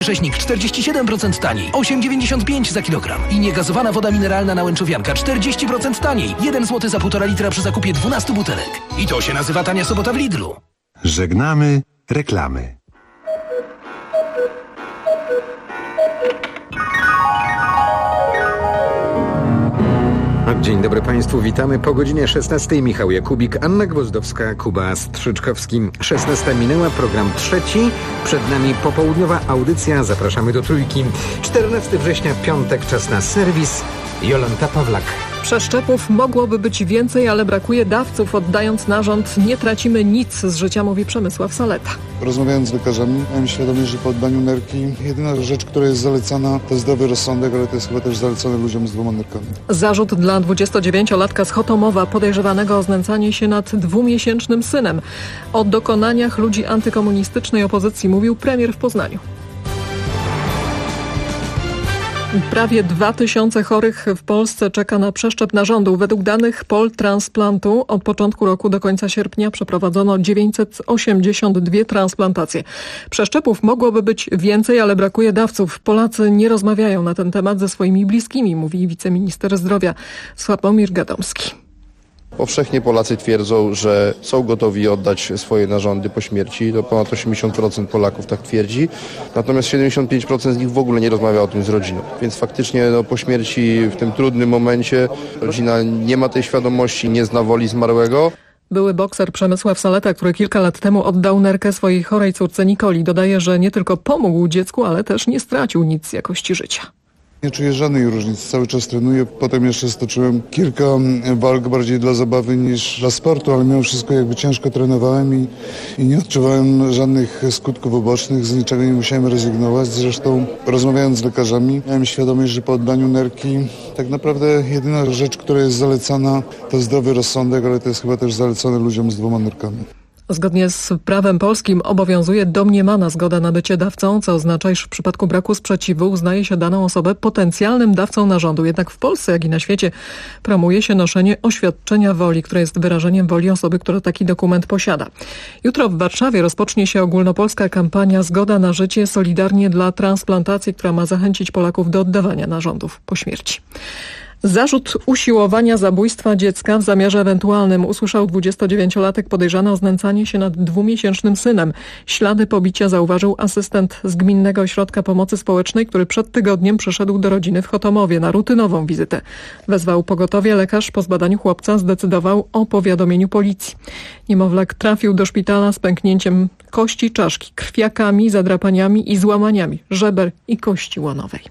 Rzeźnik 47% taniej, 8,95 za kilogram. I niegazowana woda mineralna na Łęczowianka 40% taniej, 1 zł za 1,5 litra przy zakupie 12 butelek. I to się nazywa tania sobota w Lidlu. Żegnamy reklamy. Dzień dobry Państwu, witamy po godzinie 16. Michał Jakubik, Anna Gwozdowska, Kuba Strzyczkowski. 16 minęła, program trzeci. Przed nami popołudniowa audycja. Zapraszamy do Trójki. 14 września, piątek, czas na serwis. Jolanta Pawlak. Przeszczepów mogłoby być więcej, ale brakuje dawców. Oddając narząd nie tracimy nic z życia, mówi Przemysław Saleta. Rozmawiając z lekarzami, miałem świadomość, że po oddaniu nerki jedyna rzecz, która jest zalecana, to zdrowy rozsądek, ale to jest chyba też zalecane ludziom z 2 nerkami. Zarzut dla 29-latka z Chotomowa, podejrzewanego o znęcanie się nad 2-miesięcznym synem. O dokonaniach ludzi antykomunistycznej opozycji mówił premier w Poznaniu. Prawie 2000 chorych w Polsce czeka na przeszczep narządu. Według danych Poltransplantu od początku roku do końca sierpnia przeprowadzono 982 transplantacje. Przeszczepów mogłoby być więcej, ale brakuje dawców. Polacy nie rozmawiają na ten temat ze swoimi bliskimi, mówi wiceminister zdrowia Sławomir Gadomski. Powszechnie Polacy twierdzą, że są gotowi oddać swoje narządy po śmierci. To ponad 80% Polaków tak twierdzi. Natomiast 75% z nich w ogóle nie rozmawia o tym z rodziną. Więc faktycznie po śmierci w tym trudnym momencie rodzina nie ma tej świadomości, nie zna woli zmarłego. Były bokser Przemysław Saleta, który kilka lat temu oddał nerkę swojej chorej córce Nikoli. Dodaje, że nie tylko pomógł dziecku, ale też nie stracił nic z jakości życia. Nie czuję żadnej różnicy, cały czas trenuję, potem jeszcze stoczyłem kilka walk bardziej dla zabawy niż dla sportu, ale mimo wszystko jakby ciężko trenowałem i nie odczuwałem żadnych skutków ubocznych, z niczego nie musiałem rezygnować. Zresztą rozmawiając z lekarzami, miałem świadomość, że po oddaniu nerki tak naprawdę jedyna rzecz, która jest zalecana, to zdrowy rozsądek, ale to jest chyba też zalecane ludziom z 2 nerkami. Zgodnie z prawem polskim obowiązuje domniemana zgoda na bycie dawcą, co oznacza, iż w przypadku braku sprzeciwu uznaje się daną osobę potencjalnym dawcą narządu. Jednak w Polsce, jak i na świecie, promuje się noszenie oświadczenia woli, które jest wyrażeniem woli osoby, która taki dokument posiada. Jutro w Warszawie rozpocznie się ogólnopolska kampania Zgoda na życie solidarnie dla transplantacji, która ma zachęcić Polaków do oddawania narządów po śmierci. Zarzut usiłowania zabójstwa dziecka w zamiarze ewentualnym usłyszał 29-latek podejrzany o znęcanie się nad 2-miesięcznym synem. Ślady pobicia zauważył asystent z Gminnego Ośrodka Pomocy Społecznej, który przed tygodniem przyszedł do rodziny w Chotomowie na rutynową wizytę. Wezwał pogotowie, lekarz po zbadaniu chłopca zdecydował o powiadomieniu policji. Niemowlak trafił do szpitala z pęknięciem kości czaszki, krwiakami, zadrapaniami i złamaniami żeber i kości łonowej.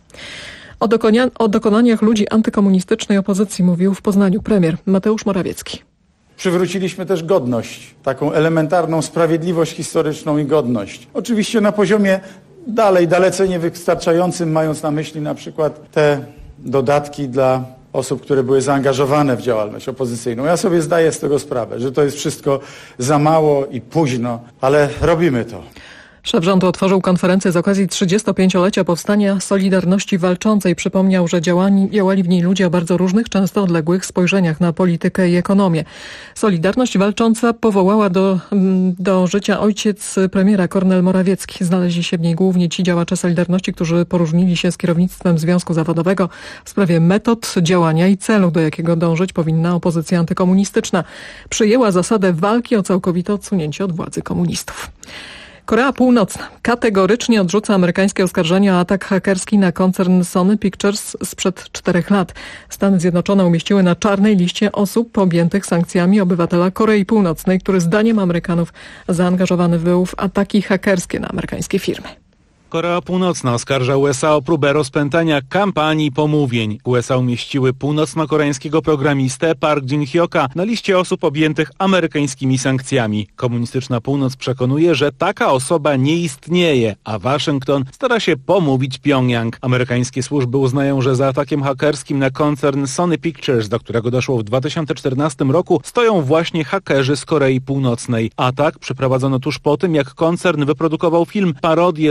O dokonaniach ludzi antykomunistycznej opozycji mówił w Poznaniu premier Mateusz Morawiecki. Przywróciliśmy też godność, taką elementarną sprawiedliwość historyczną i godność. Oczywiście na poziomie dalece niewystarczającym, mając na myśli na przykład te dodatki dla osób, które były zaangażowane w działalność opozycyjną. Ja sobie zdaję z tego sprawę, że to jest wszystko za mało i późno, ale robimy to. Szef rządu otworzył konferencję z okazji 35-lecia powstania Solidarności Walczącej. Przypomniał, że działali w niej ludzie o bardzo różnych, często odległych spojrzeniach na politykę i ekonomię. Solidarność Walcząca powołała do życia ojciec premiera Kornel Morawiecki. Znaleźli się w niej głównie ci działacze Solidarności, którzy poróżnili się z kierownictwem Związku Zawodowego w sprawie metod działania i celu, do jakiego dążyć powinna opozycja antykomunistyczna. Przyjęła zasadę walki o całkowite odsunięcie od władzy komunistów. Korea Północna kategorycznie odrzuca amerykańskie oskarżenia o atak hakerski na koncern Sony Pictures sprzed 4 lat. Stany Zjednoczone umieściły na czarnej liście osób objętych sankcjami obywatela Korei Północnej, który zdaniem Amerykanów zaangażowany był w ataki hakerskie na amerykańskie firmy. Korea Północna oskarża USA o próbę rozpętania kampanii pomówień. USA umieściły północno-koreańskiego programistę Park Jin-hyoka na liście osób objętych amerykańskimi sankcjami. Komunistyczna Północ przekonuje, że taka osoba nie istnieje, a Waszyngton stara się pomówić Pjongjang. Amerykańskie służby uznają, że za atakiem hakerskim na koncern Sony Pictures, do którego doszło w 2014 roku, stoją właśnie hakerzy z Korei Północnej. Atak przeprowadzono tuż po tym, jak koncern wyprodukował film parodię z północnej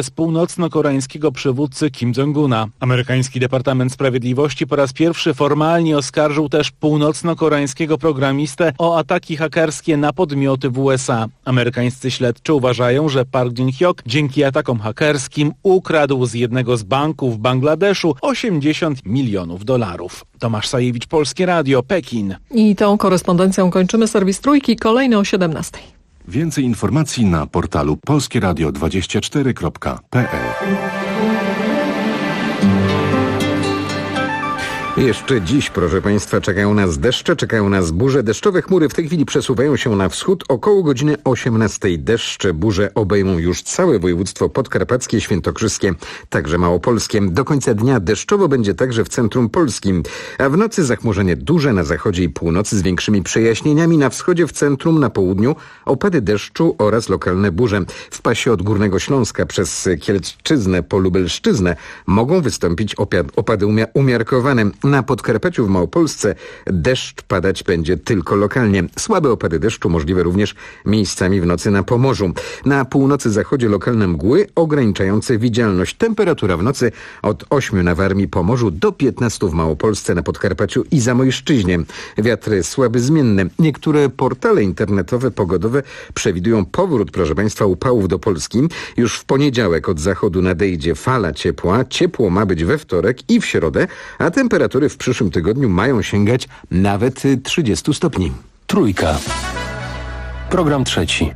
północno-koreańskiego przywódcy Kim Jong-una. Amerykański Departament Sprawiedliwości po raz pierwszy formalnie oskarżył też północno-koreańskiego programistę o ataki hakerskie na podmioty w USA. Amerykańscy śledczy uważają, że Park Jin-hyok dzięki atakom hakerskim ukradł z jednego z banków w Bangladeszu $80 milionów. Tomasz Sajewicz, Polskie Radio, Pekin. I tą korespondencją kończymy serwis Trójki, kolejny o 17:00. Więcej informacji na portalu polskieradio24.pl. Jeszcze dziś, proszę Państwa, czekają nas deszcze, czekają nas burze. Deszczowe chmury w tej chwili przesuwają się na wschód. Około godziny 18:00 deszcze, burze obejmą już całe województwo podkarpackie, świętokrzyskie, także małopolskie. Do końca dnia deszczowo będzie także w centrum polskim, a w nocy zachmurzenie duże na zachodzie i północy z większymi przejaśnieniami. Na wschodzie, w centrum, na południu opady deszczu oraz lokalne burze. W pasie od Górnego Śląska przez Kielczczyznę po Lubelszczyznę mogą wystąpić opady umiarkowane. Na Podkarpaciu w Małopolsce deszcz padać będzie tylko lokalnie. Słabe opady deszczu możliwe również miejscami w nocy na Pomorzu. Na północy zachodzie lokalne mgły ograniczające widzialność. Temperatura w nocy od 8 na Warmii, Pomorzu do 15 w Małopolsce, na Podkarpaciu i Zamojszczyźnie. Wiatry słaby zmienne. Niektóre portale internetowe pogodowe przewidują powrót, proszę Państwa, upałów do Polski. Już w poniedziałek od zachodu nadejdzie fala ciepła. Ciepło ma być we wtorek i w środę, a temperatury w przyszłym tygodniu mają sięgać nawet 30 stopni. Trójka. Program trzeci.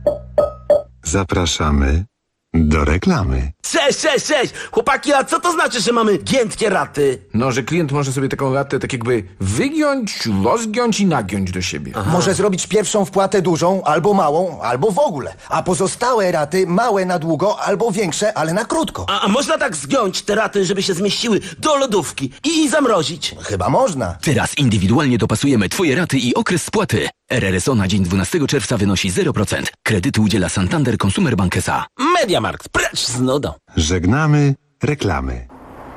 Zapraszamy do reklamy. Cześć! Chłopaki, a co to znaczy, że mamy giętkie raty? No, że klient może sobie taką ratę tak jakby wygiąć, rozgiąć i nagiąć do siebie. Aha. Może zrobić pierwszą wpłatę dużą, albo małą, albo w ogóle. A pozostałe raty małe na długo, albo większe, ale na krótko. A można tak zgiąć te raty, żeby się zmieściły do lodówki i zamrozić? Chyba można. Teraz indywidualnie dopasujemy Twoje raty i okres spłaty. RRSO na dzień 12 czerwca wynosi 0%. Kredytu udziela Santander Consumer Bank S.A. Mediamarkt, precz z nudą. Żegnamy reklamy.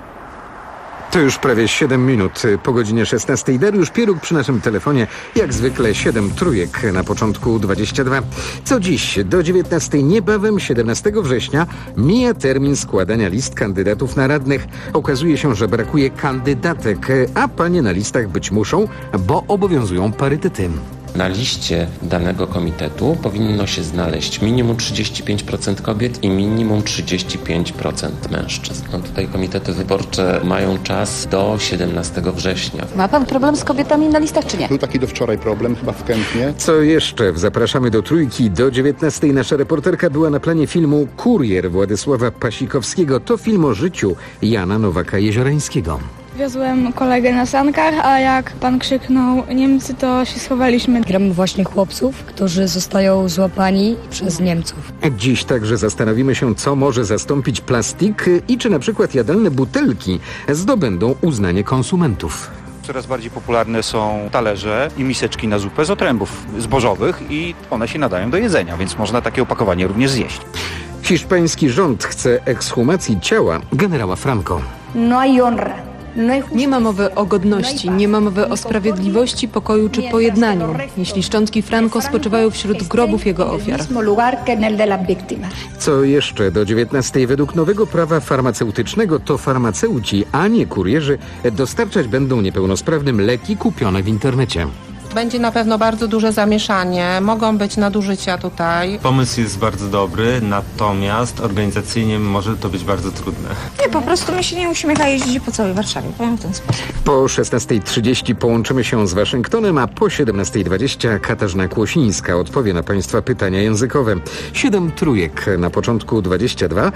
To już prawie 7 minut po godzinie 16:00. Dariusz Pieruk przy naszym telefonie. Jak zwykle 7 trójek na początku 22. Co dziś? Do 19:00, niebawem 17 września, mija termin składania list kandydatów na radnych. Okazuje się, że brakuje kandydatek, a panie na listach być muszą, bo obowiązują parytety. Na liście danego komitetu powinno się znaleźć minimum 35% kobiet i minimum 35% mężczyzn. No tutaj komitety wyborcze mają czas do 17 września. Ma pan problem z kobietami na listach, czy nie? Był taki do wczoraj problem, chyba w Kępnie. Co jeszcze? Zapraszamy do Trójki. Do 19:00 nasza reporterka była na planie filmu Kurier Władysława Pasikowskiego. To film o życiu Jana Nowaka-Jeziorańskiego. Wiozłem kolegę na sankach, a jak pan krzyknął Niemcy, to się schowaliśmy. Gramy właśnie chłopców, którzy zostają złapani przez Niemców. Dziś także zastanowimy się, co może zastąpić plastik i czy na przykład jadalne butelki zdobędą uznanie konsumentów. Coraz bardziej popularne są talerze i miseczki na zupę z otrębów zbożowych i one się nadają do jedzenia, więc można takie opakowanie również zjeść. Hiszpański rząd chce ekshumacji ciała generała Franco. No hay honra. Nie ma mowy o godności, nie ma mowy o sprawiedliwości, pokoju czy pojednaniu, jeśli szczątki Franco spoczywają wśród grobów jego ofiar. Co jeszcze? Do 19:00 według nowego prawa farmaceutycznego to farmaceuci, a nie kurierzy dostarczać będą niepełnosprawnym leki kupione w internecie. Będzie na pewno bardzo duże zamieszanie, mogą być nadużycia tutaj. Pomysł jest bardzo dobry, natomiast organizacyjnie może to być bardzo trudne. Nie, po prostu my się nie uśmiecha jeździć po całej Warszawie, powiem w ten sposób. Po 16:30 połączymy się z Waszyngtonem, a po 17:20 Katarzyna Kłosińska odpowie na Państwa pytania językowe. 7 trójek na początku 22,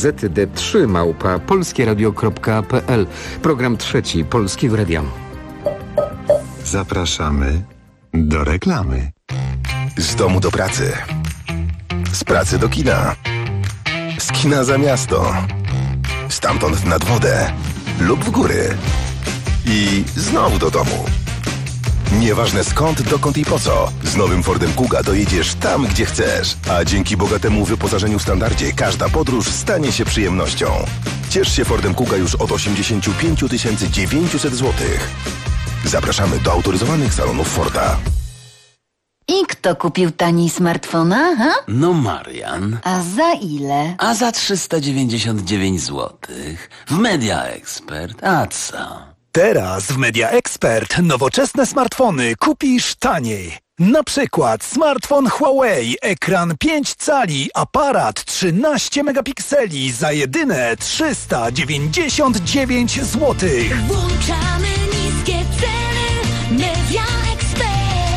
ZD3@polskieradio.pl. Program trzeci Polskiego Radia. Zapraszamy do reklamy. Z domu do pracy. Z pracy do kina. Z kina za miasto. Stamtąd nad wodę lub w góry. I znowu do domu. Nieważne skąd, dokąd i po co. Z nowym Fordem Kuga dojedziesz tam, gdzie chcesz. A dzięki bogatemu wyposażeniu Standardzie każda podróż stanie się przyjemnością. Ciesz się Fordem Kuga już od 85 900 zł. Zapraszamy do autoryzowanych salonów Forda. I kto kupił tani smartfona, ha? No Marian. A za ile? A za 399 zł. W Media Expert. A co? Teraz w Media Expert nowoczesne smartfony kupisz taniej. Na przykład smartfon Huawei, ekran 5 cali, aparat 13 megapikseli za jedyne 399 zł. Włączamy niskie ceny. Media Expert.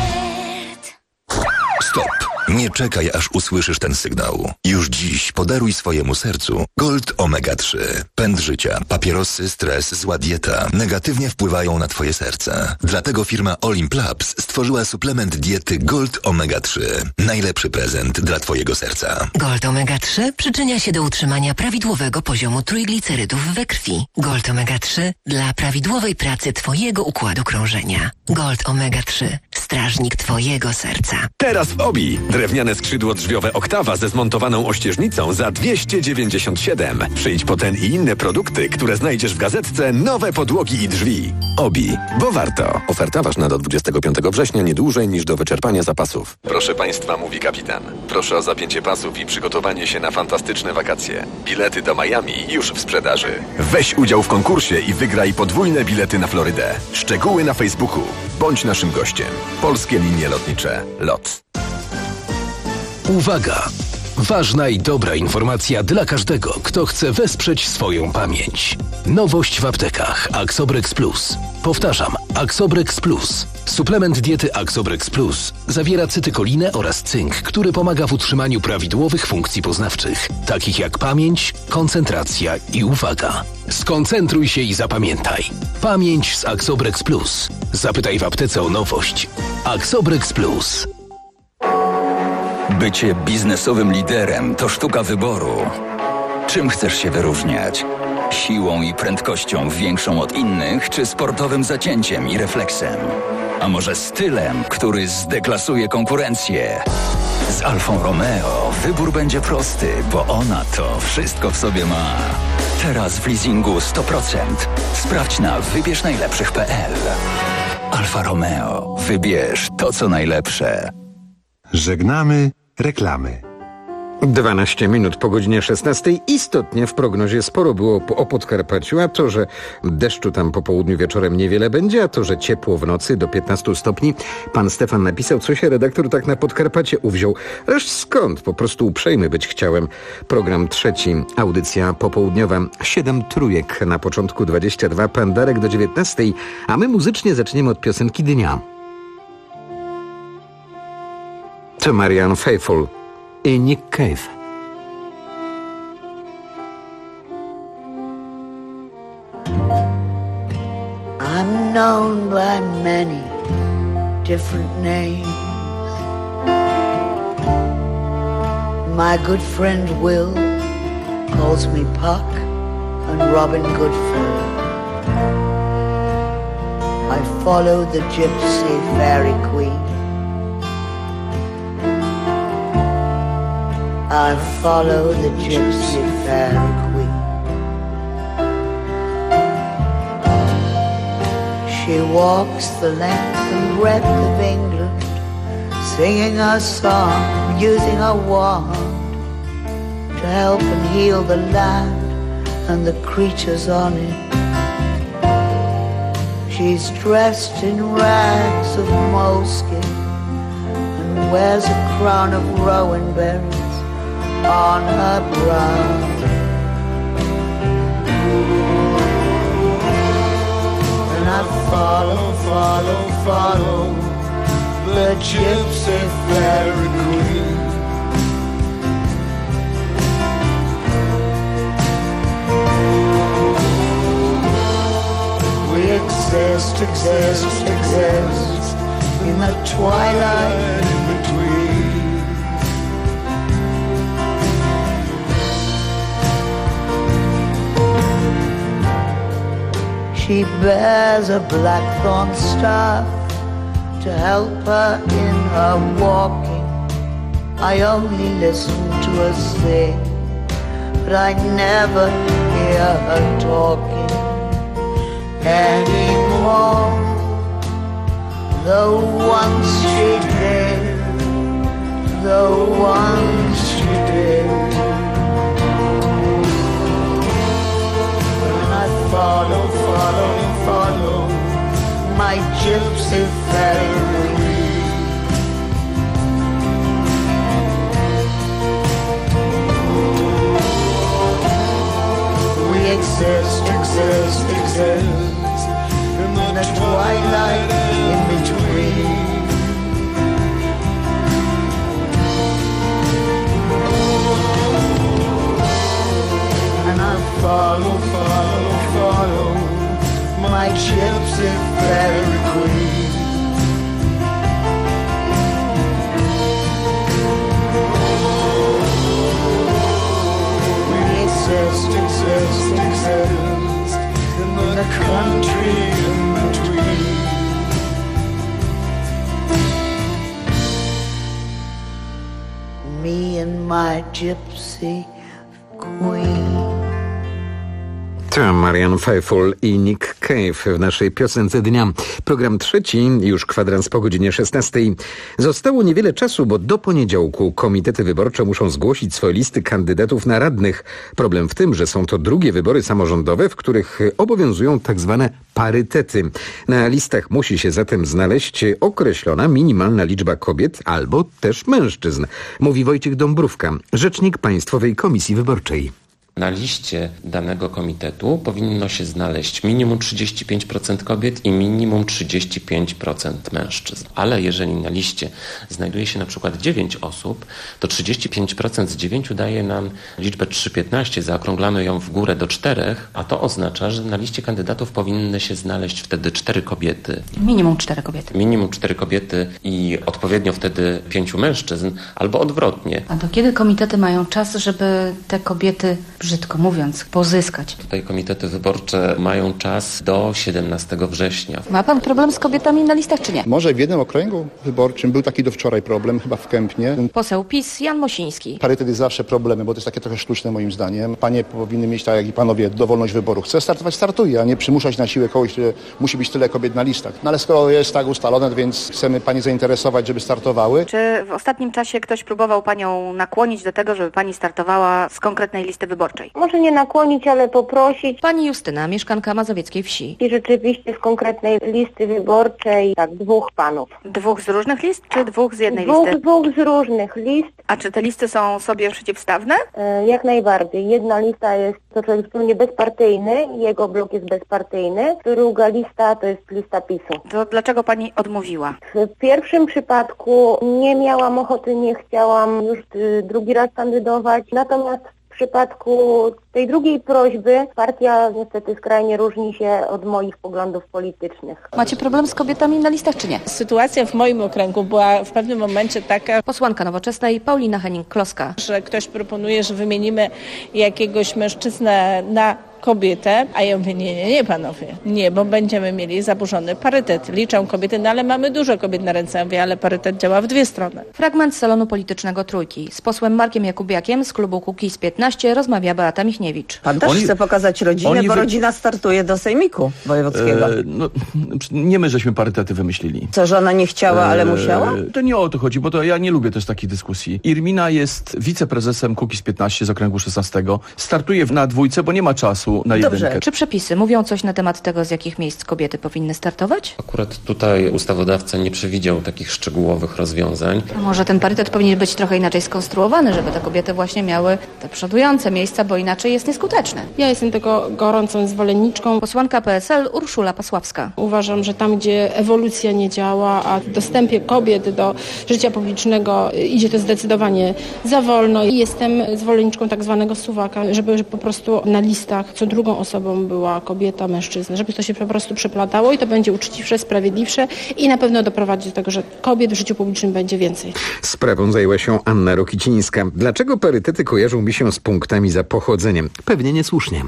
Stop! Nie czekaj, aż usłyszysz ten sygnał. Już dziś podaruj swojemu sercu Gold Omega 3. Pęd życia, papierosy, stres, zła dieta negatywnie wpływają na twoje serce. Dlatego firma Olimplabs stworzyła suplement diety Gold Omega 3. Najlepszy prezent dla twojego serca. Gold Omega 3 przyczynia się do utrzymania prawidłowego poziomu trójglicerydów we krwi. Gold Omega 3 dla prawidłowej pracy twojego układu krążenia. Gold Omega 3. Strażnik twojego serca. Teraz w Obi. Drewniane skrzydło drzwiowe Oktawa ze zmontowaną ościeżnicą za 297. Przyjdź po ten i inne produkty, które znajdziesz w gazetce Nowe podłogi i drzwi. Obi, bo warto. Oferta ważna do 25 września, nie dłużej niż do wyczerpania zapasów. Proszę Państwa, mówi kapitan. Proszę o zapięcie pasów i przygotowanie się na fantastyczne wakacje. Bilety do Miami już w sprzedaży. Weź udział w konkursie i wygraj podwójne bilety na Florydę. Szczegóły na Facebooku. Bądź naszym gościem. Polskie Linie Lotnicze. LOT. Uwaga! Ważna i dobra informacja dla każdego, kto chce wesprzeć swoją pamięć. Nowość w aptekach Axobrex Plus. Powtarzam, Axobrex Plus. Suplement diety Axobrex Plus zawiera cytykolinę oraz cynk, który pomaga w utrzymaniu prawidłowych funkcji poznawczych, takich jak pamięć, koncentracja i uwaga. Skoncentruj się i zapamiętaj. Pamięć z Axobrex Plus. Zapytaj w aptece o nowość. Axobrex Plus. Bycie biznesowym liderem to sztuka wyboru. Czym chcesz się wyróżniać? Siłą i prędkością większą od innych, czy sportowym zacięciem i refleksem? A może stylem, który zdeklasuje konkurencję? Z Alfą Romeo wybór będzie prosty, bo ona to wszystko w sobie ma. Teraz w leasingu 100%. Sprawdź na wybierznajlepszych.pl. Alfa Romeo. Wybierz to, co najlepsze. Żegnamy reklamy. 12 minut po godzinie 16. Istotnie w prognozie sporo było o Podkarpaciu, a to, że deszczu tam po południu wieczorem niewiele będzie, a to, że ciepło w nocy do 15 stopni. Pan Stefan napisał, co się redaktor tak na Podkarpacie uwziął. Ależ skąd? Po prostu uprzejmy być chciałem. Program trzeci, audycja popołudniowa. 7 trójek na początku, 22, pan Darek do 19, a my muzycznie zaczniemy od piosenki dnia. To Marianne Faithfull i Nick Cave. I'm known by many different names. My good friend Will calls me Puck and Robin Goodfellow. I follow the gypsy fairy queen. I follow the gypsy fairy queen. She walks the length and breadth of England, singing a song, using a wand to help and heal the land and the creatures on it. She's dressed in rags of moleskin and wears a crown of rowan berries on her brow. And I follow, follow, follow the gypsy fairy queen. We exist, exist, exist in the twilight in between. She bears a blackthorn staff to help her in her walking. I only listen to her sing, but I never hear her talking anymore. Though once she did. the ones she did. And I follow, follow, follow my gypsy fairy. We exist, exist, exist in the twilight in between. And I follow, follow, follow my gypsy fairy queen. We exist, exist, exist in the country in between. Me and my gypsy queen. To Marian Faithfull i Nick Cave w naszej piosence dnia. Program trzeci, już kwadrans po godzinie 16. Zostało niewiele czasu, bo do poniedziałku komitety wyborcze muszą zgłosić swoje listy kandydatów na radnych. Problem w tym, że są to drugie wybory samorządowe, w których obowiązują tak zwane parytety. Na listach musi się zatem znaleźć określona minimalna liczba kobiet albo też mężczyzn, mówi Wojciech Dąbrówka, rzecznik Państwowej Komisji Wyborczej. Na liście danego komitetu powinno się znaleźć minimum 35% kobiet i minimum 35% mężczyzn. Ale jeżeli na liście znajduje się na przykład 9 osób, to 35% z 9 daje nam liczbę 3,15, zaokrąglamy ją w górę do 4, a to oznacza, że na liście kandydatów powinny się znaleźć wtedy 4 kobiety. Minimum 4 kobiety. Minimum 4 kobiety i odpowiednio wtedy 5 mężczyzn, albo odwrotnie. A do kiedy komitety mają czas, żeby te kobiety, brzydko mówiąc, pozyskać? Tutaj komitety wyborcze mają czas do 17 września. Ma pan problem z kobietami na listach, czy nie? Może w jednym okręgu wyborczym był taki do wczoraj problem, chyba w Kępnie. Poseł PiS Jan Mosiński. Parytet jest zawsze problemem, bo to jest takie trochę sztuczne moim zdaniem. Panie powinny mieć, tak jak i panowie, dowolność wyboru. Chce startować, startuje, a nie przymuszać na siłę kogoś, że musi być tyle kobiet na listach. No ale skoro jest tak ustalone, więc chcemy panie zainteresować, żeby startowały. Czy w ostatnim czasie ktoś próbował panią nakłonić do tego, żeby pani startowała z konkretnej listy wyborczej? Może nie nakłonić, ale poprosić. Pani Justyna, mieszkanka Mazowieckiej Wsi. I rzeczywiście z konkretnej listy wyborczej, tak, 2 panów. 2 z różnych list, czy 2 z jednej listy? 2 z różnych list. A czy te listy są sobie przeciwstawne? Jak najbardziej. Jedna lista jest to człowiek zupełnie bezpartyjny, jego blok jest bezpartyjny. Druga lista to jest lista PiS-u. To dlaczego pani odmówiła? W pierwszym przypadku nie miałam ochoty, nie chciałam już drugi raz kandydować. Natomiast w przypadku tej drugiej prośby partia niestety skrajnie różni się od moich poglądów politycznych. Macie problem z kobietami na listach, czy nie? Sytuacja w moim okręgu była w pewnym momencie taka... Posłanka Nowoczesnej Paulina Henning-Kloska. Że ktoś proponuje, że wymienimy jakiegoś mężczyznę na kobietę, a ja mówię, nie panowie, nie, bo będziemy mieli zaburzony parytet. Liczą kobiety, no ale mamy dużo kobiet na ręce, ja mówię, ale parytet działa w 2 strony. Fragment salonu politycznego Trójki. Z posłem Markiem Jakubiakiem z klubu Kukiz 15 rozmawia Beata Michniewicz. Pan też chce pokazać rodzinę, bo rodzina startuje do Sejmiku Wojewódzkiego. Nie my żeśmy parytety wymyślili. Co, żona nie chciała, ale musiała? To nie o to chodzi, bo to ja nie lubię też takich dyskusji. Irmina jest wiceprezesem Kukiz 15 z okręgu 16. Startuje na 2, bo nie ma czasu na jedynkę. Dobrze, czy przepisy mówią coś na temat tego, z jakich miejsc kobiety powinny startować? Akurat tutaj ustawodawca nie przewidział takich szczegółowych rozwiązań. A może ten parytet powinien być trochę inaczej skonstruowany, żeby te kobiety właśnie miały te przodujące miejsca, bo inaczej jest nieskuteczne. Ja jestem tego gorącą zwolenniczką. Posłanka PSL Urszula Pasławska. Uważam, że tam, gdzie ewolucja nie działa, a w dostępie kobiet do życia publicznego idzie to zdecydowanie za wolno. I jestem zwolenniczką tak zwanego suwaka, żeby po prostu na listach co drugą osobą była kobieta, mężczyzna, żeby to się po prostu przeplatało i to będzie uczciwsze, sprawiedliwsze i na pewno doprowadzi do tego, że kobiet w życiu publicznym będzie więcej. Sprawą zajęła się Anna Rokicińska. Dlaczego parytety kojarzą mi się z punktami za pochodzeniem? Pewnie niesłusznie.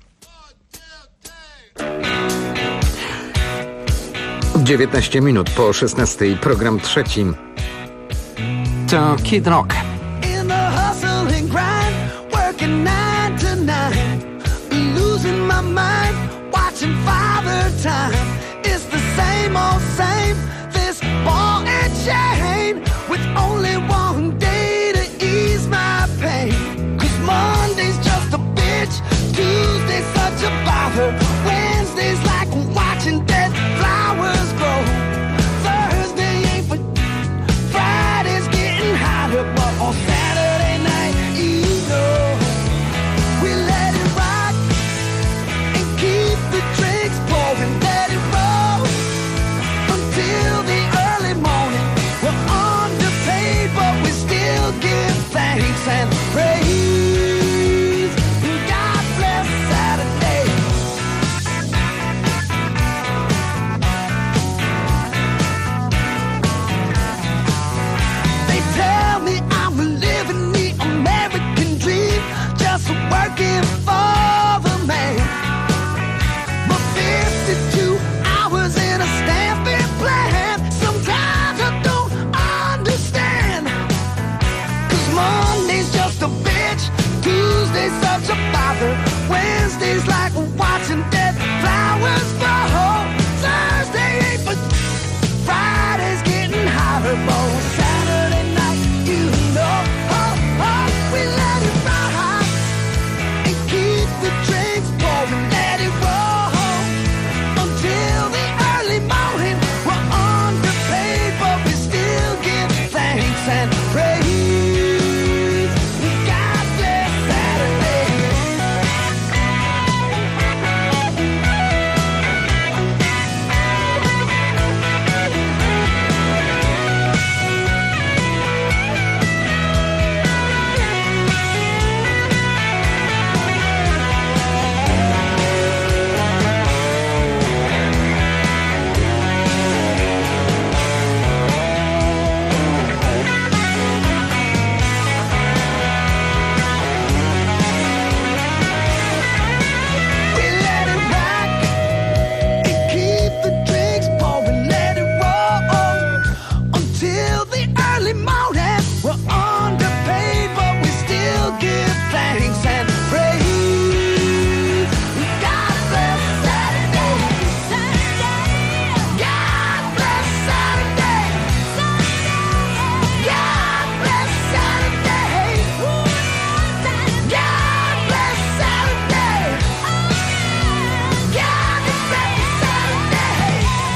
19 minut po 16. Program trzeci. To Kid Rock. Losing my mind, watching Father Time. It's the same old same, this ball and chain with only one day. father. Wednesday's like watching dead flowers grow. Thursday ain't for Friday's getting hotter, but on Saturday night, you know, we let it rock and keep the drinks pouring, let it roll until the early morning. We're underpaid, but we still give thanks and praise. God bless Saturday. They tell me I'm living the American dream, just working for the man. But 52 hours in a stamping plant, sometimes I don't understand. 'Cause Monday's just a bitch, Tuesday's such a bother, Wednesday's like watching dead flowers grow. Thursday ain't but Friday's getting hotter, but Saturday night, you know, we let it rock and keep the drinks pouring, let it roll until the early morning. We're underpaid, but we still give thanks and praise. God bless Saturday. We let it rock and keep the drinks pouring, let it roll until the early morning. We're underpaid, but we still give thanks and praise. God bless Saturday. God bless Saturday. God bless Saturday. God bless Saturday. God bless Saturday.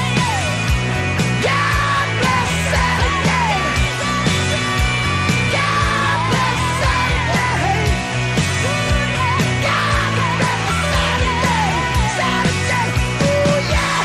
God bless Saturday. God bless Saturday. God bless Saturday. Saturday. Ooh,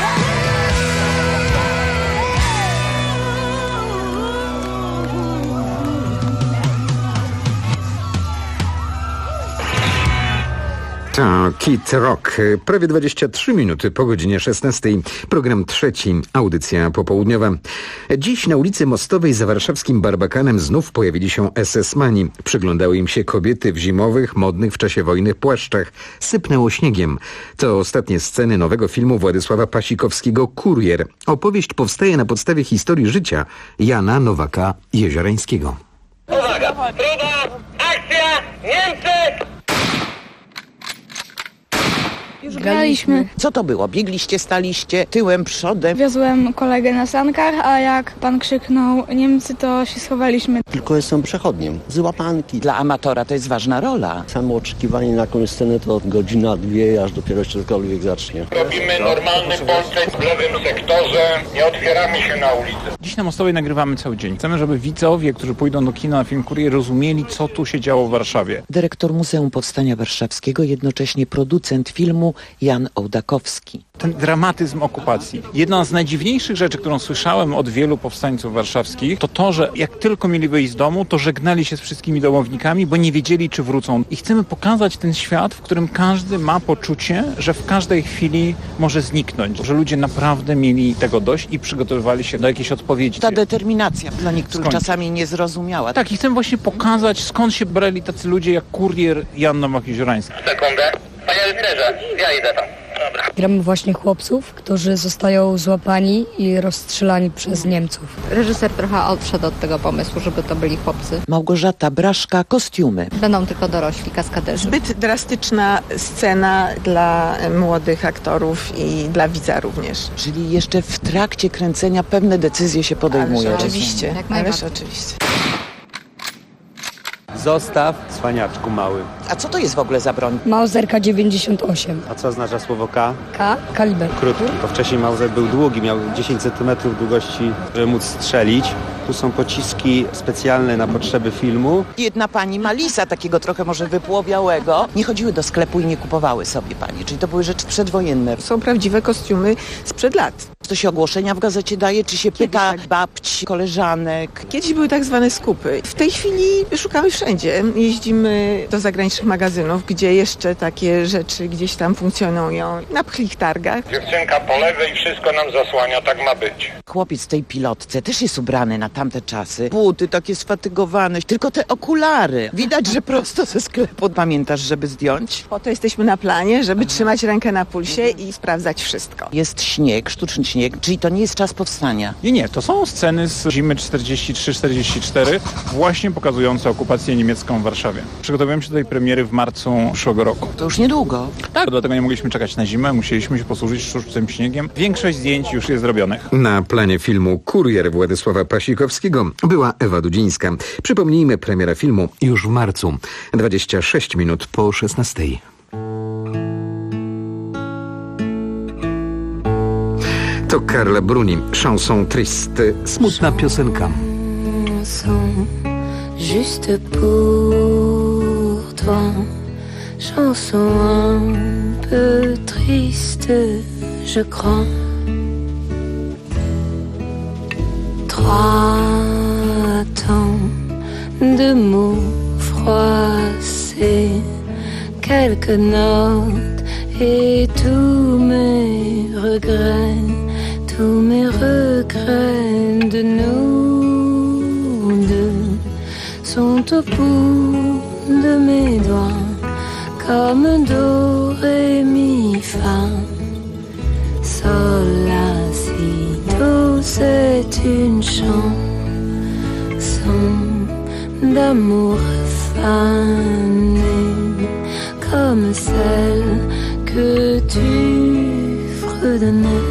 To Kid Rock. Prawie 23 minuty po godzinie 16. Program trzeci, audycja popołudniowa. Dziś na ulicy Mostowej za warszawskim Barbakanem znów pojawili się SS-mani. Przyglądały im się kobiety w zimowych, modnych w czasie wojny płaszczach. Sypnęło śniegiem. To ostatnie sceny nowego filmu Władysława Pasikowskiego Kurier. Opowieść powstaje na podstawie historii życia Jana Nowaka Jeziorańskiego. uwaga, próba, akcja, Niemcy! Już graliśmy. Co to było? Biegliście, staliście tyłem, przodem? Wiozłem kolegę na sankach, a jak pan krzyknął Niemcy, to się schowaliśmy. Tylko jestem przechodniem z łapanki. Dla amatora to jest ważna rola. Samo oczekiwanie na jakąś scenę to godzina, dwie, aż dopiero się cokolwiek zacznie. Robimy normalny portret w lewym sektorze, nie otwieramy się na ulicy. Dziś na Mostowej nagrywamy cały dzień. Chcemy, żeby widzowie, którzy pójdą do kina na film Kurier, rozumieli, co tu się działo w Warszawie. Dyrektor Muzeum Powstania Warszawskiego, jednocześnie producent filmu Jan Ołdakowski. Ten dramatyzm okupacji. Jedna z najdziwniejszych rzeczy, którą słyszałem od wielu powstańców warszawskich, to to, że jak tylko mieli wyjść z domu, to żegnali się z wszystkimi domownikami, bo nie wiedzieli, czy wrócą. I chcemy pokazać ten świat, w którym każdy ma poczucie, że w każdej chwili może zniknąć. Że ludzie naprawdę mieli tego dość i przygotowywali się do jakiejś odpowiedzi. Ta determinacja dla niektórych czasami niezrozumiała. Tak, i chcemy właśnie pokazać, skąd się brali tacy ludzie jak Kurier, Jan Nowak Jeziorański. Sekundę. Panie Elfrierze, ja idę tam. Dobra. Gramy właśnie chłopców, którzy zostają złapani i rozstrzelani przez Niemców. Reżyser trochę odszedł od tego pomysłu, żeby to byli chłopcy. Małgorzata Braszka, kostiumy. Będą tylko dorośli kaskaderzy. Zbyt drastyczna scena dla młodych aktorów i dla widza również. Czyli jeszcze w trakcie kręcenia pewne decyzje się podejmują. Ależ oczywiście, ależ oczywiście. Zostaw, cwaniaczku mały. A co to jest w ogóle za broń? Mauser K98. A co oznacza słowo K? K? Kaliber. Krótki, bo wcześniej Mauser był długi, miał 10 cm długości, żeby móc strzelić. Tu są pociski specjalne na potrzeby filmu. Jedna pani ma lisa, takiego trochę może wypłowiałego. Nie chodziły do sklepu i nie kupowały sobie pani, czyli to były rzeczy przedwojenne. Są prawdziwe kostiumy sprzed lat. To się ogłoszenia w gazecie daje, czy się pyta babci, koleżanek? Kiedyś były tak zwane skupy. W tej chwili szukamy wszędzie. Jeździmy do zagranicznych magazynów, gdzie jeszcze takie rzeczy gdzieś tam funkcjonują. Na pchlich targach. Dziewczynka po lewej wszystko nam zasłania, tak ma być. Chłopiec w tej pilotce też jest ubrany na tamte czasy. Buty takie sfatygowane, tylko te okulary. Widać, że prosto ze sklepu. Pamiętasz, żeby zdjąć? Po to jesteśmy na planie, żeby trzymać rękę na pulsie i sprawdzać wszystko. Jest śnieg, sztuczny śnieg, czyli to nie jest czas powstania. Nie, to są sceny z zimy 43-44, właśnie pokazujące okupację niemiecką w Warszawie. Przygotowujemy się do tej premiery w marcu przyszłego roku. To już niedługo. Tak, dlatego nie mogliśmy czekać na zimę, musieliśmy się posłużyć sztucznym śniegiem. Większość zdjęć już jest zrobionych. Na planie filmu Kurier Władysława Pasikowskiego była Ewa Dudzińska. Przypomnijmy, premiera filmu już w marcu, 26 minut po 16. To Carla Bruni, Chanson triste, smutna piosenka. Juste pour toi, chanson un peu triste, je crois. 3 temps de mots froissés, quelques notes et tous mes regrets, tous mes regrets de nous deux sont au bout de mes doigts, comme do, ré, mi, fa, sol, la, si, do. C'est une chanson d'amour fanée, comme celle que tu fredonnais.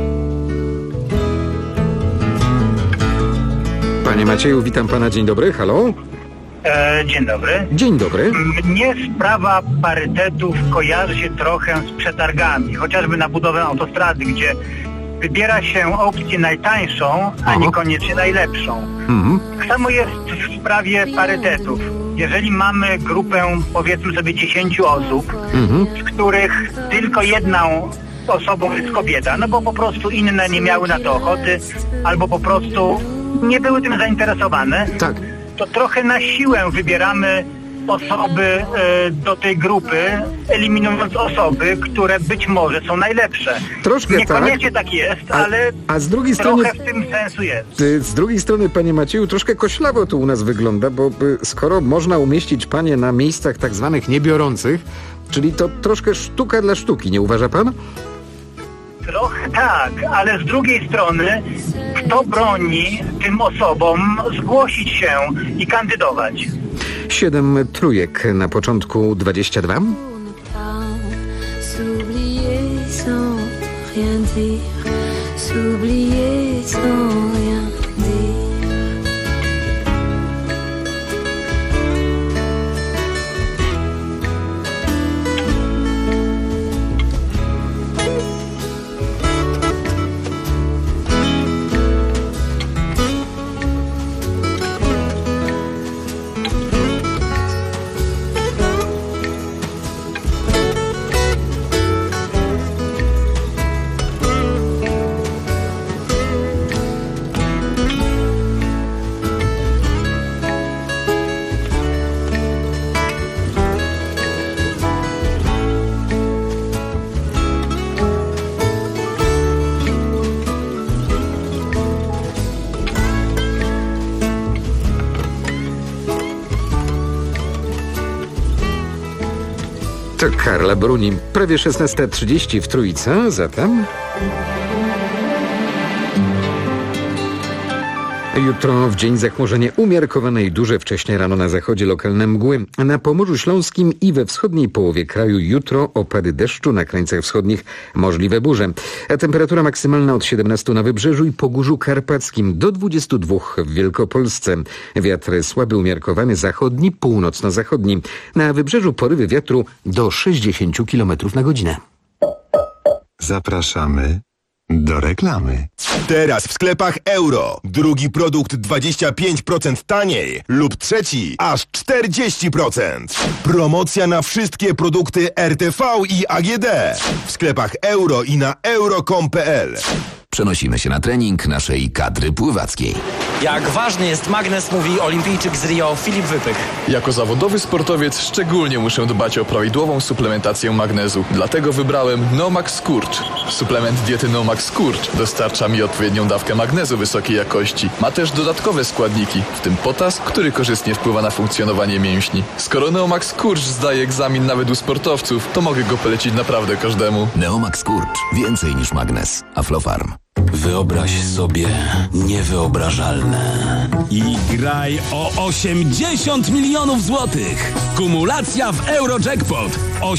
Panie Macieju, witam pana, dzień dobry, halo? Dzień dobry. Dzień dobry. Mnie sprawa parytetów kojarzy się trochę z przetargami, chociażby na budowę autostrady, gdzie wybiera się opcję najtańszą, a niekoniecznie najlepszą. Tak samo jest w sprawie parytetów. Jeżeli mamy grupę, powiedzmy sobie 10 osób, z których tylko jedną osobą jest kobieta, no bo po prostu inne nie miały na to ochoty, albo po prostu nie były tym zainteresowane, to trochę na siłę wybieramy osoby do tej grupy, eliminując osoby, które być może są najlepsze. Troszkę niekoniecznie tak jest, ale a z drugiej trochę strony, w tym sensu jest. Z drugiej strony, panie Macieju, troszkę koślawo to u nas wygląda, bo skoro można umieścić panie na miejscach tak zwanych niebiorących, czyli to troszkę sztuka dla sztuki, nie uważa pan? Trochę tak, ale z drugiej strony kto broni tym osobom zgłosić się i kandydować? 7 trójek na początku 22. S'oublier sans rien dire, s'oublier sans rien dire. To Carla Bruni, prawie 16:30 w Trójce, a zatem... Jutro w dzień zachmurzenie umiarkowane i duże, wcześnie rano na zachodzie lokalne mgły. Na Pomorzu Śląskim i we wschodniej połowie kraju jutro opady deszczu, na krańcach wschodnich możliwe burze. A temperatura maksymalna od 17 na Wybrzeżu i Pogórzu Karpackim do 22 w Wielkopolsce. Wiatr słaby umiarkowany zachodni, północno-zachodni. Na Wybrzeżu porywy wiatru do 60 km na godzinę. Zapraszamy do reklamy. Teraz w sklepach Euro. Drugi produkt 25% taniej lub trzeci aż 40%. Promocja na wszystkie produkty RTV i AGD. W sklepach Euro i na euro.com.pl. Przenosimy się na trening naszej kadry pływackiej. Jak ważny jest magnes, mówi olimpijczyk z Rio Filip Wypych. Jako zawodowy sportowiec szczególnie muszę dbać o prawidłową suplementację magnezu. Dlatego wybrałem Nomax Skurcz. Suplement diety Nomax Skurcz dostarcza mi odpowiednią dawkę magnezu wysokiej jakości. Ma też dodatkowe składniki, w tym potas, który korzystnie wpływa na funkcjonowanie mięśni. Skoro Neomax Skurcz zdaje egzamin nawet u sportowców, to mogę go polecić naprawdę każdemu. Neomax Skurcz. Więcej niż magnes. Aflofarm. Wyobraź sobie niewyobrażalne i graj o 80 milionów złotych. Kumulacja w Eurojackpot.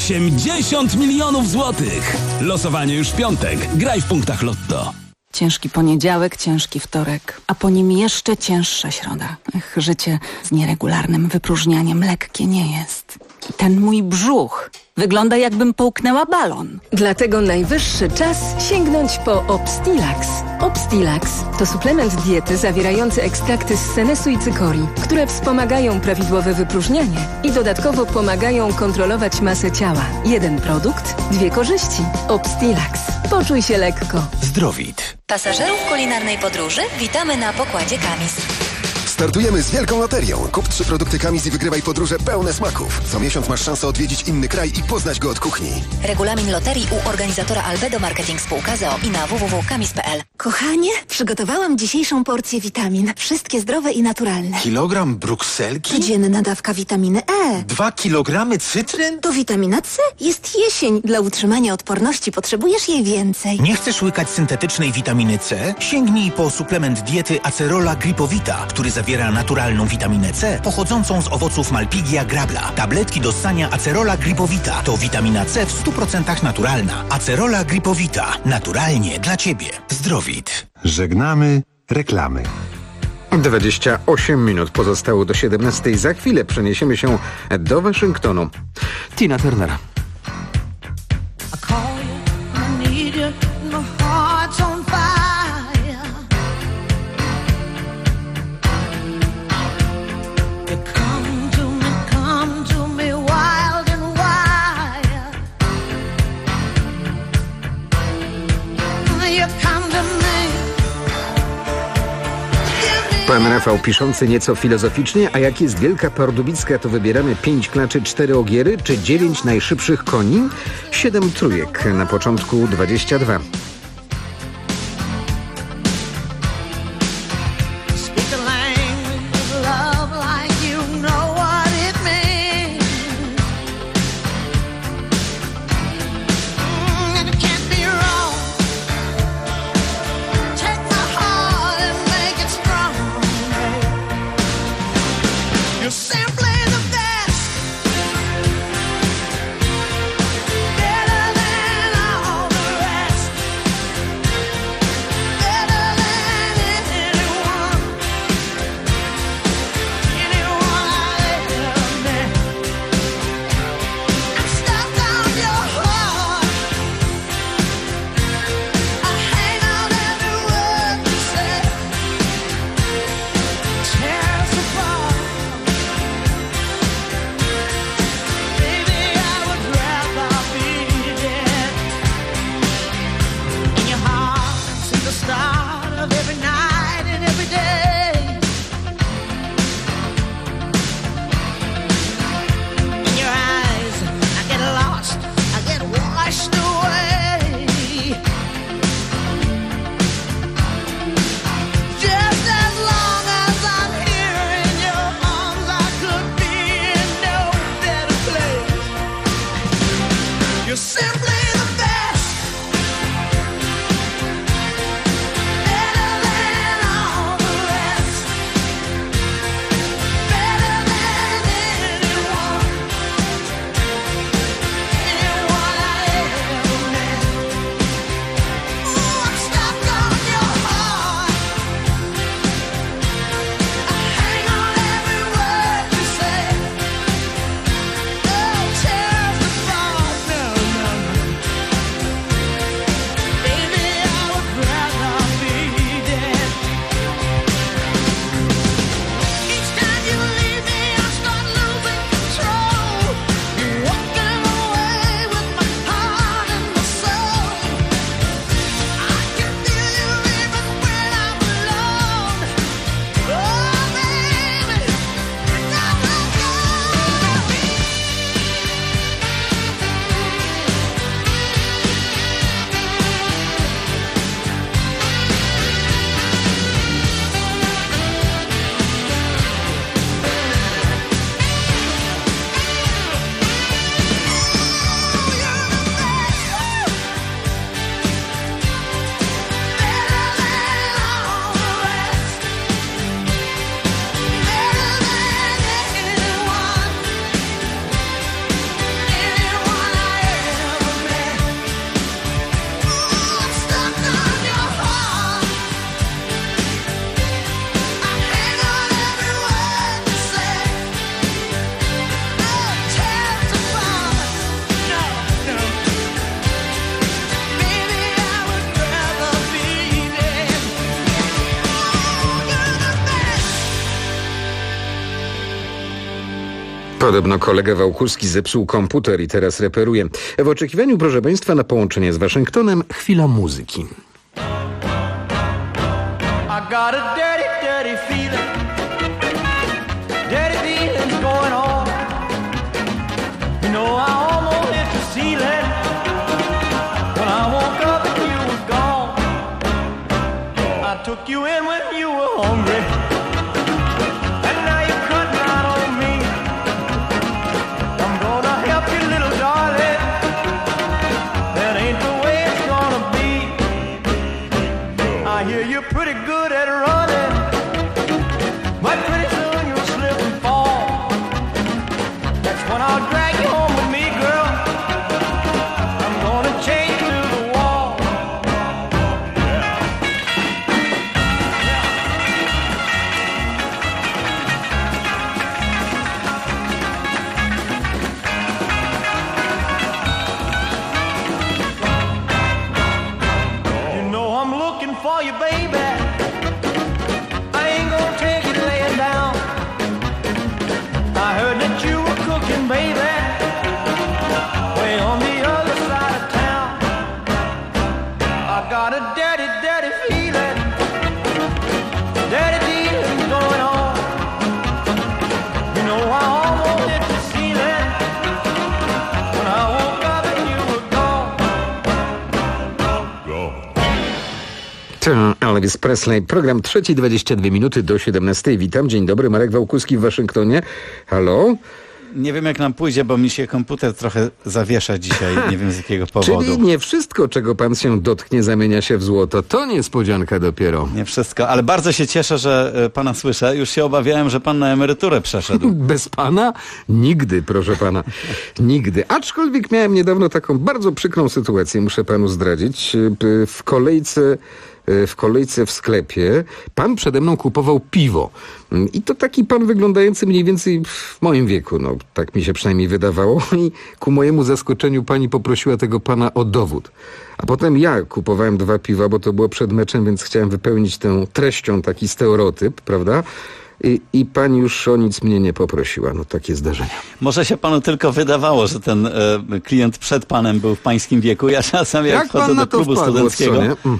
80 milionów złotych. Losowanie już w piątek. Graj w punktach Lotto. Ciężki poniedziałek, ciężki wtorek, a po nim jeszcze cięższa środa. Życie z nieregularnym wypróżnianiem lekkie nie jest. Ten mój brzuch wygląda, jakbym połknęła balon. Dlatego najwyższy czas sięgnąć po Obstilax. Obstilax to suplement diety zawierający ekstrakty z senesu i cykorii, które wspomagają prawidłowe wypróżnianie i dodatkowo pomagają kontrolować masę ciała. Jeden produkt, dwie korzyści. Obstilax. Poczuj się lekko. Zdrowit. Pasażerów kulinarnej podróży witamy na pokładzie Kamis. Startujemy z wielką loterią. Kup 3 produkty Kamis i wygrywaj podróże pełne smaków. Co miesiąc masz szansę odwiedzić inny kraj i poznać go od kuchni. Regulamin loterii u organizatora Albedo Marketing Spółka z o.o. i na www.kamis.pl. Kochanie, przygotowałam dzisiejszą porcję witamin. Wszystkie zdrowe i naturalne. Kilogram brukselki? Codzienna dawka witaminy E. 2 kilogramy cytryn? To witamina C. Jest jesień. Dla utrzymania odporności potrzebujesz jej więcej. Nie chcesz łykać syntetycznej witaminy C? Sięgnij po suplement diety Acerola Gripowita, który zawiera naturalną witaminę C pochodzącą z owoców Malpighia grabla. Tabletki do ssania Acerola Gripowita to witamina C w 100% naturalna. Acerola Gripowita. Naturalnie dla Ciebie. Zdrowit. Żegnamy reklamy. 28 minut pozostało do 17. Za chwilę przeniesiemy się do Waszyngtonu. Tina Turner. Pan Rafał piszący nieco filozoficznie, a jak jest Wielka Pardubicka, to wybieramy 5 klaczy, 4 ogiery, czy 9 najszybszych koni? 7 trójek, na początku 22. Podobno kolega Wałkuski zepsuł komputer i teraz reperuje. W oczekiwaniu, proszę państwa, na połączenie z Waszyngtonem, chwila muzyki. I got a dirty, dirty feeling. Dirty feeling's going on. You know I almost hit the ceiling when I woke up and you was gone. I took you in when you were hungry, and now you're cutting out on me. I'm gonna help you, little darling. That ain't the way it's gonna be. I hear you're pretty good at running, but pretty soon you'll slip and fall. That's when I'll drag you home with me, girl. I'm gonna chain you to the wall. You know I'm looking for you, baby. I ain't gonna take it laying down. I heard that you were cooking, baby, way on the other side of town. I got a dirty, dirty feeling. Dirty dealing's going on. You know I almost hit the ceiling when I woke up and you were gone. To Elvis Presley. Program 3, 22 minuty do 17. Witam. Dzień dobry. Marek Wałkuski w Waszyngtonie. Halo? Nie wiem jak nam pójdzie, bo mi się komputer trochę zawiesza dzisiaj, nie wiem z jakiego powodu. Czyli nie wszystko, czego pan się dotknie, zamienia się w złoto. To niespodzianka dopiero. Nie wszystko, ale bardzo się cieszę, że pana słyszę. Już się obawiałem, że pan na emeryturę przeszedł. Bez pana? Nigdy, proszę pana. Nigdy. Aczkolwiek miałem niedawno taką bardzo przykrą sytuację, muszę panu zdradzić. W kolejce w sklepie pan przede mną kupował piwo. I to taki pan wyglądający mniej więcej w moim wieku, no tak mi się przynajmniej wydawało. I ku mojemu zaskoczeniu pani poprosiła tego pana o dowód. A potem ja kupowałem 2 piwa, bo to było przed meczem, więc chciałem wypełnić tę treścią taki stereotyp, prawda? I pani już o nic mnie nie poprosiła. No takie zdarzenia. Może się panu tylko wydawało, że ten klient przed panem był w pańskim wieku. Ja czasami jak wchodzę do klubu studenckiego...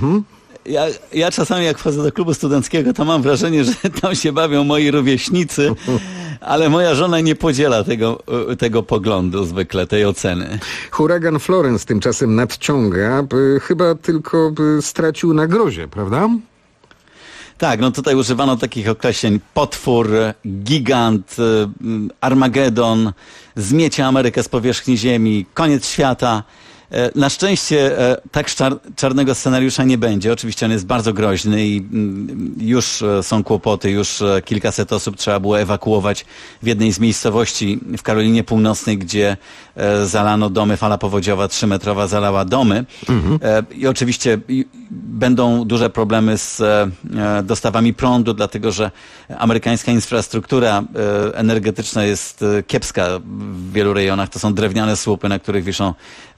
Ja czasami jak wchodzę do klubu studenckiego, to mam wrażenie, że tam się bawią moi rówieśnicy, ale moja żona nie podziela tego poglądu zwykle, tej oceny. Huragan Florence tymczasem nadciąga, chyba tylko stracił na grozie, prawda? Tak, no tutaj używano takich określeń: potwór, gigant, Armagedon, zmiecie Amerykę z powierzchni ziemi, koniec świata. Na szczęście tak czarnego scenariusza nie będzie. Oczywiście on jest bardzo groźny i już są kłopoty, już kilkaset osób trzeba było ewakuować w jednej z miejscowości w Karolinie Północnej, gdzie zalano domy, fala powodziowa 3-metrowa zalała domy. I oczywiście będą duże problemy z dostawami prądu, dlatego że amerykańska infrastruktura energetyczna jest kiepska w wielu rejonach. To są drewniane słupy, na których wiszą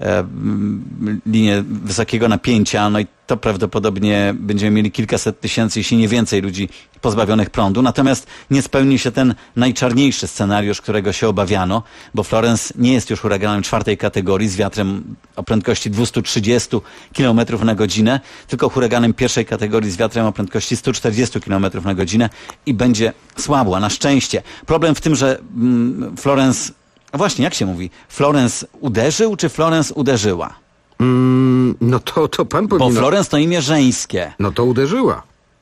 linie wysokiego napięcia, no i to prawdopodobnie będziemy mieli kilkaset tysięcy, jeśli nie więcej ludzi pozbawionych prądu. Natomiast nie spełni się ten najczarniejszy scenariusz, którego się obawiano, bo Florence nie jest już huraganem 4. kategorii z wiatrem o prędkości 230 km na godzinę, tylko huraganem 1. kategorii z wiatrem o prędkości 140 km na godzinę i będzie słabła, na szczęście. Problem w tym, że Florence... No właśnie, jak się mówi? Florence uderzył, czy Florence uderzyła? No to pan powinien... Bo Florence to imię żeńskie. No to uderzyła.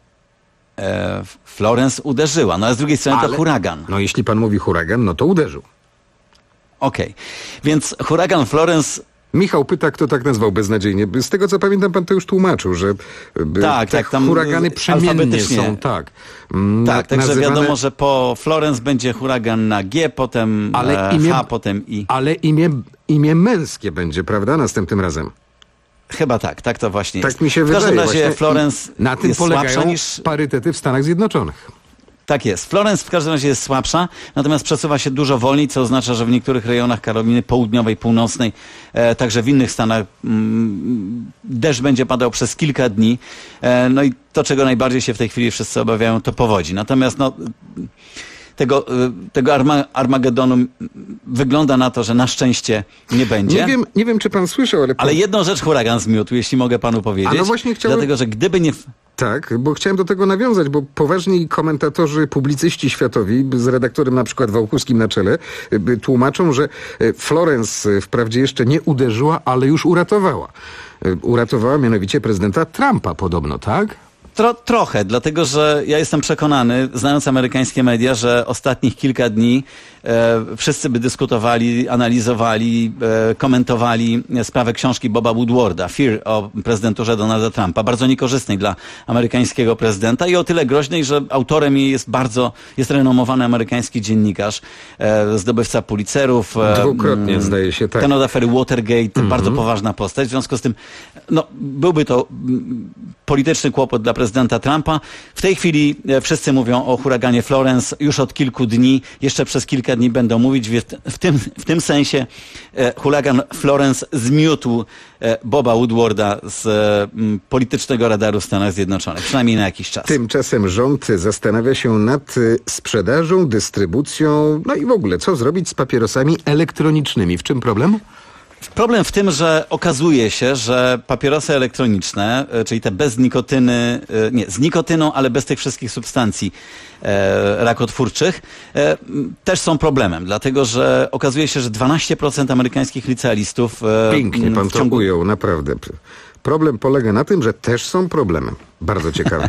Florence uderzyła, no a z drugiej strony to huragan. No jeśli pan mówi huragan, no to uderzył. Okej. Więc huragan Florence... Michał pyta, kto tak nazwał beznadziejnie. Z tego co pamiętam, pan to już tłumaczył, że tam huragany przemiennie są. Także wiadomo, że po Florence będzie huragan na G, potem H, potem I. Ale imię męskie będzie, prawda, następnym razem? Chyba tak to właśnie jest. Tak mi się wydaje. W każdym razie Florence na tym jest polegają słabsza niż... parytety w Stanach Zjednoczonych. Tak jest. Florence w każdym razie jest słabsza, natomiast przesuwa się dużo wolniej, co oznacza, że w niektórych rejonach Karoliny Południowej, Północnej, także w innych stanach deszcz będzie padał przez kilka dni. No i to, czego najbardziej się w tej chwili wszyscy obawiają, to powodzi. Natomiast tego Armagedonu wygląda na to, że na szczęście nie będzie. Nie wiem, czy pan słyszał, ale jedną rzecz huragan zmiótł, jeśli mogę panu powiedzieć. No właśnie chciałem... Dlatego, że gdyby nie... Tak, bo chciałem do tego nawiązać, bo poważni komentatorzy, publicyści światowi, z redaktorem na przykład Wałkuskim na czele, tłumaczą, że Florence wprawdzie jeszcze nie uderzyła, ale już uratowała. Uratowała mianowicie prezydenta Trumpa podobno, tak? Trochę, dlatego że ja jestem przekonany, znając amerykańskie media, że ostatnich kilka dni wszyscy by dyskutowali, analizowali, komentowali sprawę książki Boba Woodwarda, Fear, o prezydenturze Donalda Trumpa, bardzo niekorzystnej dla amerykańskiego prezydenta i o tyle groźnej, że autorem jej jest renomowany amerykański dziennikarz, zdobywca Pulitzerów. Dwukrotnie zdaje się, tak. Ten od afery Watergate, bardzo poważna postać, w związku z tym byłby to polityczny kłopot dla prezydenta Trumpa. W tej chwili wszyscy mówią o huraganie Florence już od kilku dni, jeszcze przez kilka dni będą mówić, w tym sensie huragan Florence zmiótł Boba Woodwarda z politycznego radaru Stanów Zjednoczonych, przynajmniej na jakiś czas. Tymczasem rząd zastanawia się nad sprzedażą, dystrybucją, no i w ogóle co zrobić z papierosami elektronicznymi. W czym problem? Problem w tym, że okazuje się, że papierosy elektroniczne, czyli te bez nikotyny, z nikotyną, ale bez tych wszystkich substancji rakotwórczych, też są problemem, dlatego że okazuje się, że 12% amerykańskich licealistów... Pięknie pan to ujął, naprawdę. Problem polega na tym, że też są problemem. Bardzo ciekawe.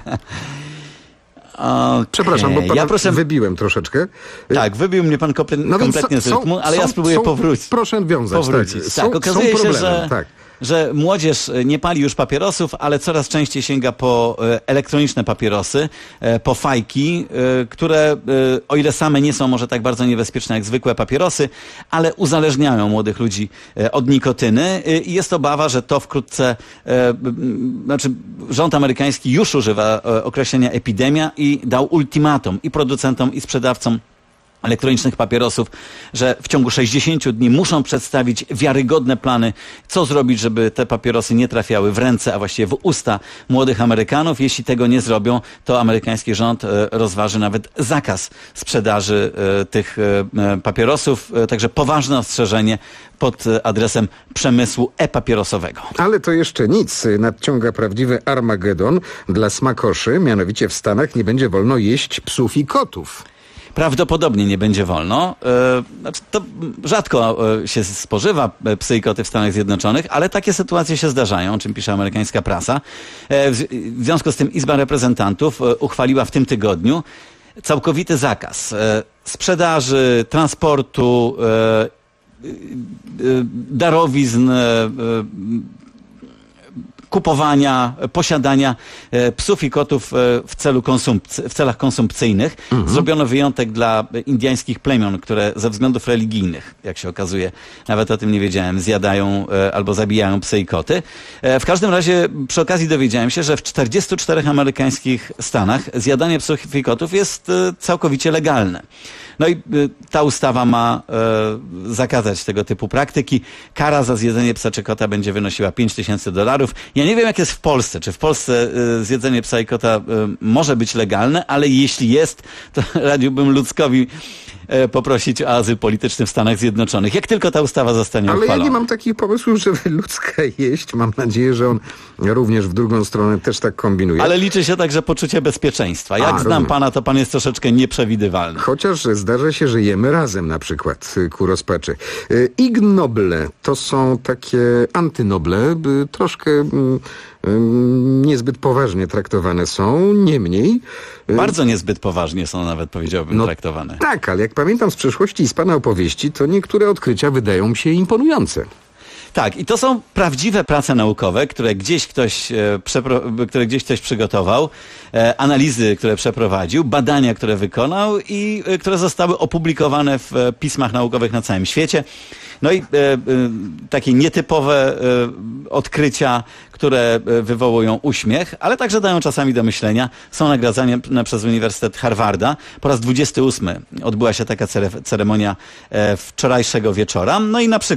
Okay. Przepraszam, bo pana wybiłem troszeczkę. Tak, wybił mnie pan kompletnie z rytmu, ale ja spróbuję powrócić. Proszę wiązać. Tak, okazuje się, że młodzież nie pali już papierosów, ale coraz częściej sięga po elektroniczne papierosy, po fajki, które o ile same nie są może tak bardzo niebezpieczne jak zwykłe papierosy, ale uzależniają młodych ludzi od nikotyny i jest obawa, że to wkrótce, rząd amerykański już używa określenia epidemia i dał ultimatum i producentom, i sprzedawcom elektronicznych papierosów, że w ciągu 60 dni muszą przedstawić wiarygodne plany, co zrobić, żeby te papierosy nie trafiały w ręce, a właściwie w usta młodych Amerykanów. Jeśli tego nie zrobią, to amerykański rząd rozważy nawet zakaz sprzedaży tych papierosów. Także poważne ostrzeżenie pod adresem przemysłu e-papierosowego. Ale to jeszcze nic. Nadciąga prawdziwy Armagedon dla smakoszy. Mianowicie w Stanach nie będzie wolno jeść psów i kotów. Prawdopodobnie nie będzie wolno. To rzadko się spożywa psy i koty w Stanach Zjednoczonych, ale takie sytuacje się zdarzają, o czym pisze amerykańska prasa. W związku z tym Izba Reprezentantów uchwaliła w tym tygodniu całkowity zakaz sprzedaży, transportu, darowizn, kupowania, posiadania psów i kotów w celach konsumpcyjnych. Zrobiono wyjątek dla indyjskich plemion, które ze względów religijnych, jak się okazuje, nawet o tym nie wiedziałem, zjadają albo zabijają psy i koty. W każdym razie przy okazji dowiedziałem się, że w 44 amerykańskich stanach zjadanie psów i kotów jest całkowicie legalne. No i ta ustawa ma zakazać tego typu praktyki. Kara za zjedzenie psa czy kota będzie wynosiła $5,000. Ja nie wiem, jak jest w Polsce. Czy w Polsce zjedzenie psa i kota może być legalne, ale jeśli jest, to radziłbym ludzkowi poprosić o azyl polityczny w Stanach Zjednoczonych. Jak tylko ta ustawa zostanie uchwalona. Ale ja nie mam takich pomysłów, żeby ludzka jeść. Mam nadzieję, że on również w drugą stronę też tak kombinuje. Ale liczy się także poczucie bezpieczeństwa. Jak znam pana, to pan jest troszeczkę nieprzewidywalny. Chociaż zdarza się, że jemy razem na przykład ku rozpaczy. Ig Noble to są takie antynoble, troszkę niezbyt poważnie traktowane są, niemniej... Bardzo niezbyt poważnie są nawet, powiedziałbym, traktowane. Tak, ale jak pamiętam z przeszłości i z pana opowieści, to niektóre odkrycia wydają mi się imponujące. Tak, i to są prawdziwe prace naukowe, które gdzieś ktoś przygotował, analizy, które przeprowadził, badania, które wykonał i które zostały opublikowane w pismach naukowych na całym świecie. No i takie nietypowe odkrycia, które wywołują uśmiech, ale także dają czasami do myślenia, są nagradzane przez Uniwersytet Harvarda. Po raz 28 odbyła się taka ceremonia wczorajszego wieczora. No i na przykład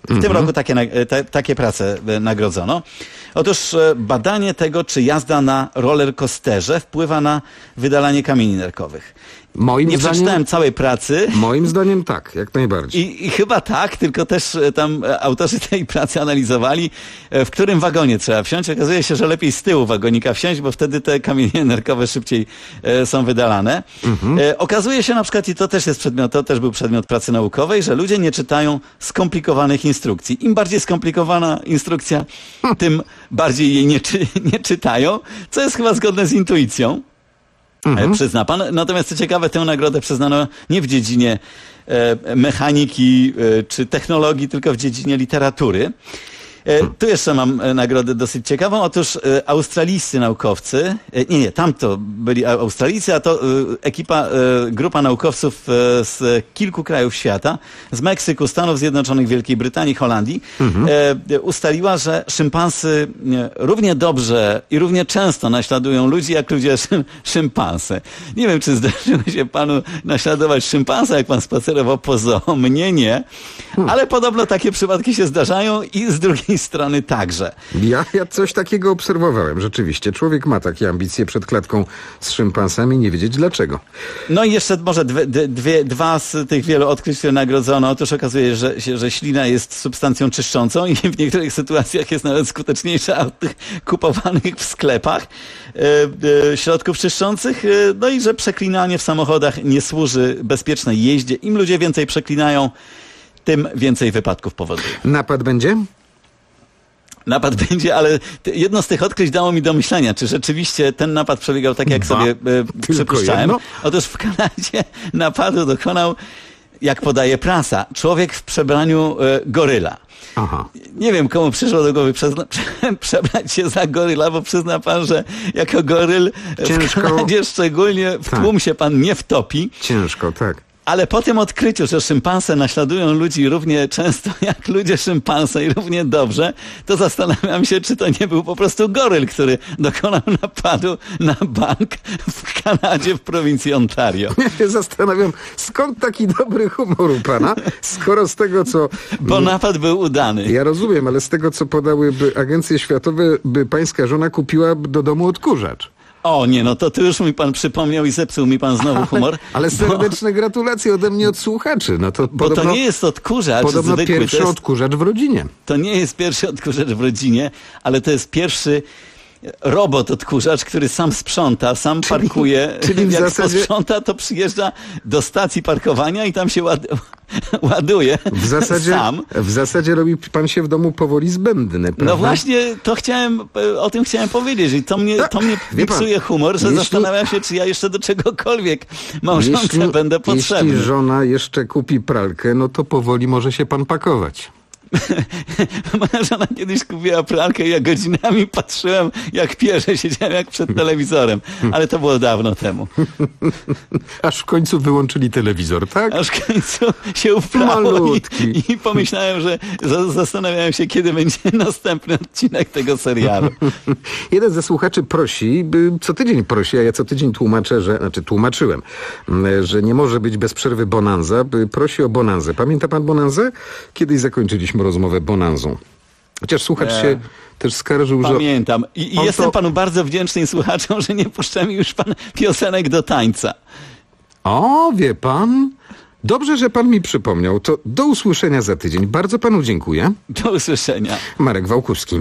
W tym roku takie prace nagrodzono. Otóż badanie tego, czy jazda na rollercoasterze wpływa na wydalanie kamieni nerkowych. Nie przeczytałem całej pracy. Moim zdaniem tak, jak najbardziej. I chyba tak, tylko też tam autorzy tej pracy analizowali, w którym wagonie trzeba wsiąść. Okazuje się, że lepiej z tyłu wagonika wsiąść, bo wtedy te kamienie nerkowe szybciej są wydalane. Okazuje się na przykład, i to też był przedmiot pracy naukowej, że ludzie nie czytają skomplikowanych instrukcji. Im bardziej skomplikowana instrukcja, tym bardziej jej nie czytają, co jest chyba zgodne z intuicją. Przyzna pan. Natomiast co ciekawe, tę nagrodę przyznano nie w dziedzinie mechaniki czy technologii, tylko w dziedzinie literatury. Tu jeszcze mam nagrodę dosyć ciekawą. Otóż australijscy naukowcy, tam to byli Australijcy, a to grupa naukowców z kilku krajów świata, z Meksyku, Stanów Zjednoczonych, Wielkiej Brytanii, Holandii, ustaliła, że szympansy równie dobrze i równie często naśladują ludzi, jak ludzie szympansy. Nie wiem, czy zdarzyło się panu naśladować szympansa, jak pan spacerował po zoo. Mnie nie, ale podobno takie przypadki się zdarzają i z drugiej strony także. Ja coś takiego obserwowałem, rzeczywiście. Człowiek ma takie ambicje przed klatką z szympansami, nie wiedzieć dlaczego. No i jeszcze może dwa z tych wielu odkryć, które nagrodzono. Otóż okazuje się, że ślina jest substancją czyszczącą i w niektórych sytuacjach jest nawet skuteczniejsza od tych kupowanych w sklepach środków czyszczących. No i że przeklinanie w samochodach nie służy bezpiecznej jeździe. Im ludzie więcej przeklinają, tym więcej wypadków powoduje. Napad będzie? Napad będzie, ale jedno z tych odkryć dało mi do myślenia, czy rzeczywiście ten napad przebiegał tak, jak sobie przypuszczałem. Otóż w Kanadzie napadu dokonał, jak podaje prasa, człowiek w przebraniu goryla. Aha. Nie wiem, komu przyszło do głowy przebrać się za goryla, bo przyzna pan, że jako goryl w Kanadzie szczególnie w tłum się pan nie wtopi. Ciężko, tak. Ale po tym odkryciu, że szympanse naśladują ludzi równie często jak ludzie szympanse i równie dobrze, to zastanawiam się, czy to nie był po prostu goryl, który dokonał napadu na bank w Kanadzie, w prowincji Ontario. Ja się zastanawiam, skąd taki dobry humor u pana, skoro z tego, co... Bo napad był udany. Ja rozumiem, ale z tego, co podałyby agencje światowe, by pańska żona kupiła do domu odkurzacz. O nie, no to tu już mi pan przypomniał i zepsuł mi pan znowu humor. Ale serdeczne gratulacje ode mnie od słuchaczy. No to bo to nie jest odkurzacz podobno zwykły. Pierwszy odkurzacz w rodzinie. To nie jest pierwszy odkurzacz w rodzinie, ale to jest pierwszy robot odkurzacz, który sam sprząta, sam parkuje. Czyli jak zasadzie... posprząta, to przyjeżdża do stacji parkowania i tam się ładuje sam. W zasadzie robi pan się w domu powoli zbędny, prawda? No właśnie, o tym chciałem powiedzieć. I to mnie psuje humor, że zastanawiam się, czy ja jeszcze do czegokolwiek małżonce będę potrzebny. Jeśli żona jeszcze kupi pralkę, no to powoli może się pan pakować. Moja żona kiedyś kupiła pralkę i ja godzinami patrzyłem, jak pierze, siedziałem jak przed telewizorem. Ale to było dawno temu. Aż w końcu wyłączyli telewizor, tak? Aż w końcu się uprało i pomyślałem, że zastanawiałem się, kiedy będzie następny odcinek tego serialu. Jeden ze słuchaczy prosi, co tydzień prosi, a ja co tydzień tłumaczyłem, że nie może być bez przerwy bonanza. Prosi o bonanzę. Pamięta pan bonanzę? Kiedyś zakończyliśmy rozmowę bonanzą. Chociaż słuchacz się też skarżył, że... Pamiętam. I jestem panu bardzo wdzięczny słuchaczom, że nie puszcza mi już pan piosenek do tańca. O, wie pan... Dobrze, że pan mi przypomniał. To do usłyszenia za tydzień. Bardzo panu dziękuję. Do usłyszenia. Marek Wałkuski.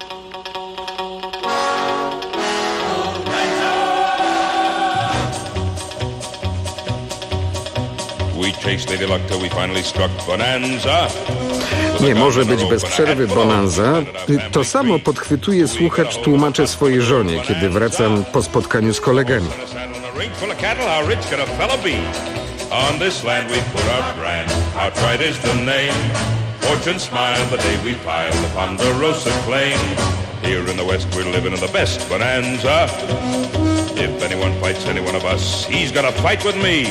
Nie może być bez przerwy bonanza. To samo podchwytuje słuchacz, tłumaczę swojej żonie, kiedy wracam po spotkaniu z kolegami. On this land we put our brand, our pride is the name. Fortune smiled the day we piled the Ponderosa claim. Here in the West we're living in the best bonanza. If anyone fights any one of us, he's gonna fight with me.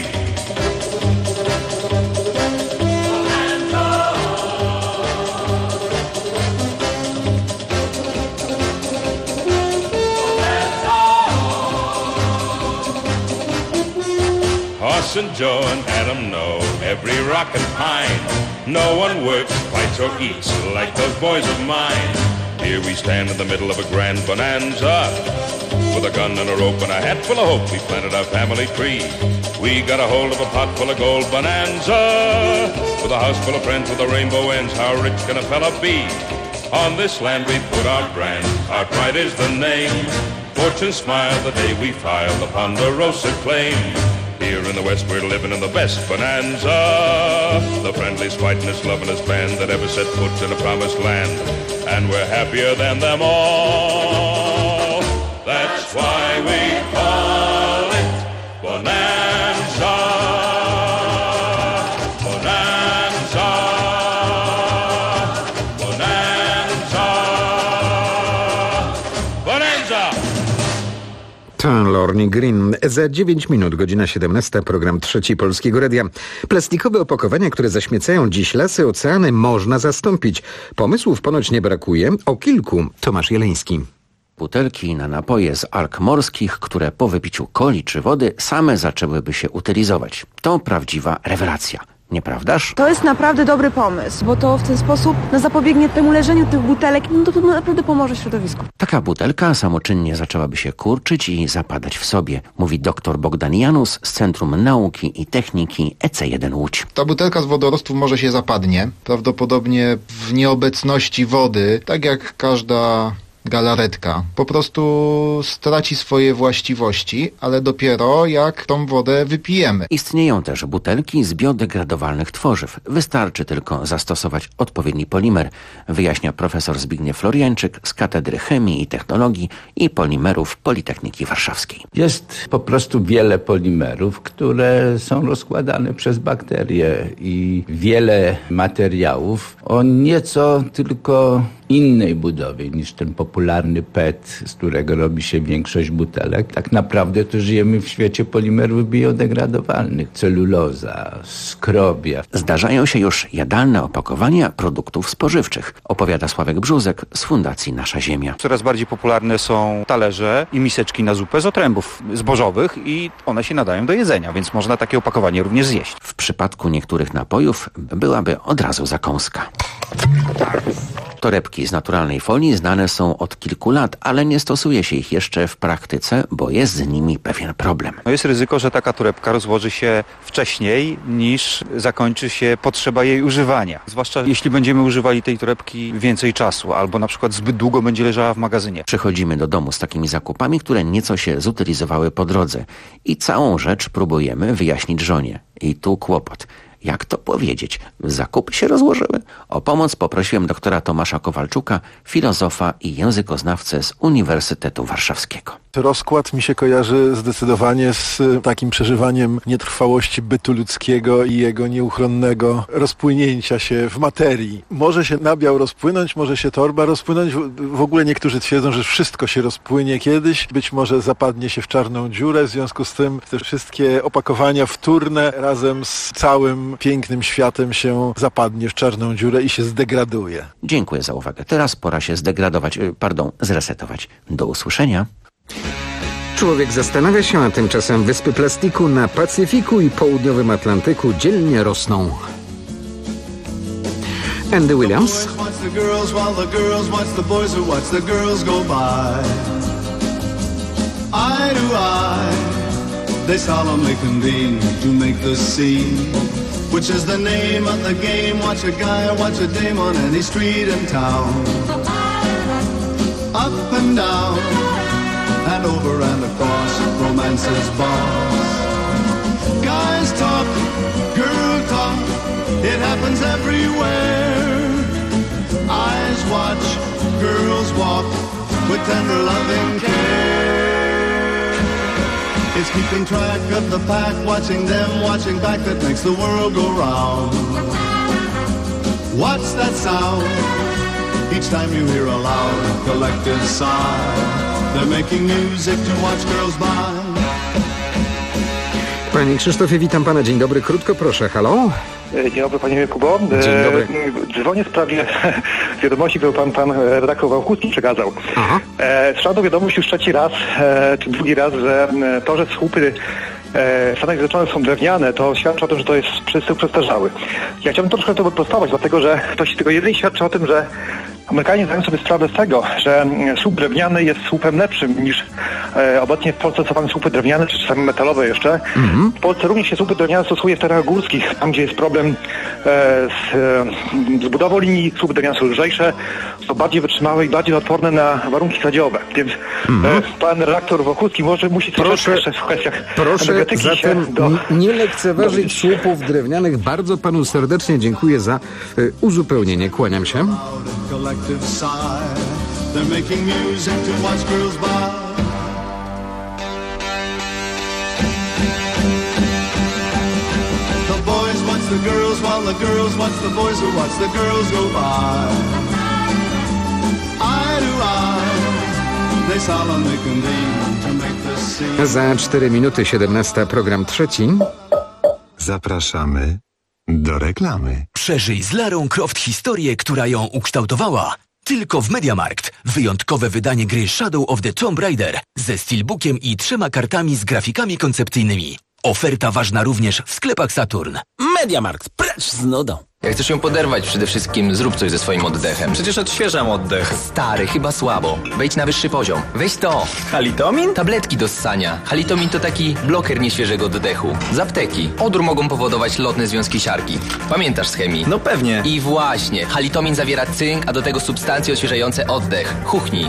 Hoss and Joe and Adam know every rock and pine. No one works, fights or eats like those boys of mine. Here we stand in the middle of a grand bonanza. With a gun and a rope and a hat full of hope, we planted our family tree. We got a hold of a pot full of gold bonanza. With a house full of friends with a rainbow ends, how rich can a fella be? On this land we put our brand, our pride is the name. Fortune smile the day we file the Ponderosa claim. Here in the West we're living in the best bonanza. The friendliest, fightingest, lovingest band that ever set foot in a promised land. And we're happier than them all. That's why we call it bonanza. Bonanza. Bonanza. Bonanza. To Lorne Green. Za 9 minut, godzina 17, program Trzeci Polskiego Radia. Plastikowe opakowania, które zaśmiecają dziś lasy, oceany, można zastąpić. Pomysłów ponoć nie brakuje. O kilku Tomasz Jeleński. Butelki na napoje z ark morskich, które po wypiciu coli czy wody same zaczęłyby się utylizować. To prawdziwa rewelacja. Nieprawdaż? To jest naprawdę dobry pomysł, bo to w ten sposób zapobiegnie temu leżeniu tych butelek. To naprawdę pomoże środowisku. Taka butelka samoczynnie zaczęłaby się kurczyć i zapadać w sobie, mówi dr Bogdan Janus z Centrum Nauki i Techniki EC1 Łódź. Ta butelka z wodorostów może się zapadnie, prawdopodobnie w nieobecności wody, tak jak każda galaretka. Po prostu straci swoje właściwości, ale dopiero jak tą wodę wypijemy. Istnieją też butelki z biodegradowalnych tworzyw. Wystarczy tylko zastosować odpowiedni polimer, wyjaśnia profesor Zbigniew Floriańczyk z Katedry Chemii i Technologii i Polimerów Politechniki Warszawskiej. Jest po prostu wiele polimerów, które są rozkładane przez bakterie i wiele materiałów o nieco tylko innej budowie niż ten popularny PET, z którego robi się większość butelek. Tak naprawdę to żyjemy w świecie polimerów biodegradowalnych. Celuloza, skrobia. Zdarzają się już jadalne opakowania produktów spożywczych, opowiada Sławek Brzózek z Fundacji Nasza Ziemia. Coraz bardziej popularne są talerze i miseczki na zupę z otrębów zbożowych i one się nadają do jedzenia, więc można takie opakowanie również zjeść. W przypadku niektórych napojów byłaby od razu zakąska. Torebki z naturalnej folii znane są od kilku lat, ale nie stosuje się ich jeszcze w praktyce, bo jest z nimi pewien problem. Jest ryzyko, że taka torebka rozłoży się wcześniej niż zakończy się potrzeba jej używania. Zwłaszcza jeśli będziemy używali tej torebki więcej czasu albo na przykład zbyt długo będzie leżała w magazynie. Przychodzimy do domu z takimi zakupami, które nieco się zutylizowały po drodze i całą rzecz próbujemy wyjaśnić żonie. I tu kłopot. Jak to powiedzieć? Zakupy się rozłożyły? O pomoc poprosiłem doktora Tomasza Kowalczuka, filozofa i językoznawcę z Uniwersytetu Warszawskiego. Rozkład mi się kojarzy zdecydowanie z takim przeżywaniem nietrwałości bytu ludzkiego i jego nieuchronnego rozpłynięcia się w materii. Może się nabiał rozpłynąć, może się torba rozpłynąć. W ogóle niektórzy twierdzą, że wszystko się rozpłynie kiedyś. Być może zapadnie się w czarną dziurę. W związku z tym te wszystkie opakowania wtórne razem z całym pięknym światem się zapadnie w czarną dziurę i się zdegraduje. Dziękuję za uwagę. Teraz pora się zresetować. Do usłyszenia. Człowiek zastanawia się, a tymczasem wyspy plastiku na Pacyfiku i południowym Atlantyku dzielnie rosną. Andy Williams. They solemnly convene to make the scene, which is the name of the game. Watch a guy or watch a dame on any street in town. Up and down, and over and across, romance's boss. Guys talk, girl talk, it happens everywhere. Eyes watch, girls walk, with tender loving care. It's keeping track of the pack, watching them, watching back, that makes the world go round. What's that sound? Each time you hear a loud collective sigh, they're making music to watch girls by. Panie Krzysztofie, witam pana. Dzień dobry. Krótko proszę. Halo? Dzień dobry, panie Kubo. Dzień dobry. Dzwonię w sprawie wiadomości, którą pan redaktor Wałkuski przekazał. Słyszałem wiadomość już trzeci raz, czy drugi raz, że to, że słupy w Stanach Zjednoczonych są drewniane, to świadczy o tym, że to jest przesył przestarzały. Ja chciałbym troszkę to wyprostować, dlatego że to się tylko jedynie świadczy o tym, że Amerykanie zdają sobie sprawę z tego, że słup drewniany jest słupem lepszym niż obecnie w Polsce stosowane słupy drewniane, czy czasami metalowe jeszcze. W Polsce również się słupy drewniane stosuje w terenach górskich, tam gdzie jest problem z budową linii. Słupy drewniane są lżejsze, są bardziej wytrzymałe i bardziej odporne na warunki kradziowe. Więc pan redaktor Wokulski musi coś jeszcze w kwestiach energetyki zatem nie lekceważyć słupów drewnianych. Bardzo panu serdecznie dziękuję za uzupełnienie. Kłaniam się. Collective sigh. They're making music to watch girls by. The boys watch the girls while the girls watch the boys who watch the girls go by. Eye to eye, they solemnly convene to make this scene. Za 4 minuty 17, program trzeci. Zapraszamy do reklamy. Przeżyj z Larą Croft historię, która ją ukształtowała. Tylko w MediaMarkt. Wyjątkowe wydanie gry Shadow of the Tomb Raider ze steelbookiem i 3 kartami z grafikami koncepcyjnymi. Oferta ważna również w sklepach Saturn. MediaMarkt, precz z nudą. Jak chcesz ją poderwać, przede wszystkim zrób coś ze swoim oddechem. Przecież odświeżam oddech. Stary, chyba słabo. Wejdź na wyższy poziom. Weź to. Halitomin? Tabletki do ssania. Halitomin to taki bloker nieświeżego oddechu. Z apteki. Odór mogą powodować lotne związki siarki. Pamiętasz z chemii? No pewnie. I właśnie. Halitomin zawiera cynk, a do tego substancje odświeżające oddech. Chuchnij.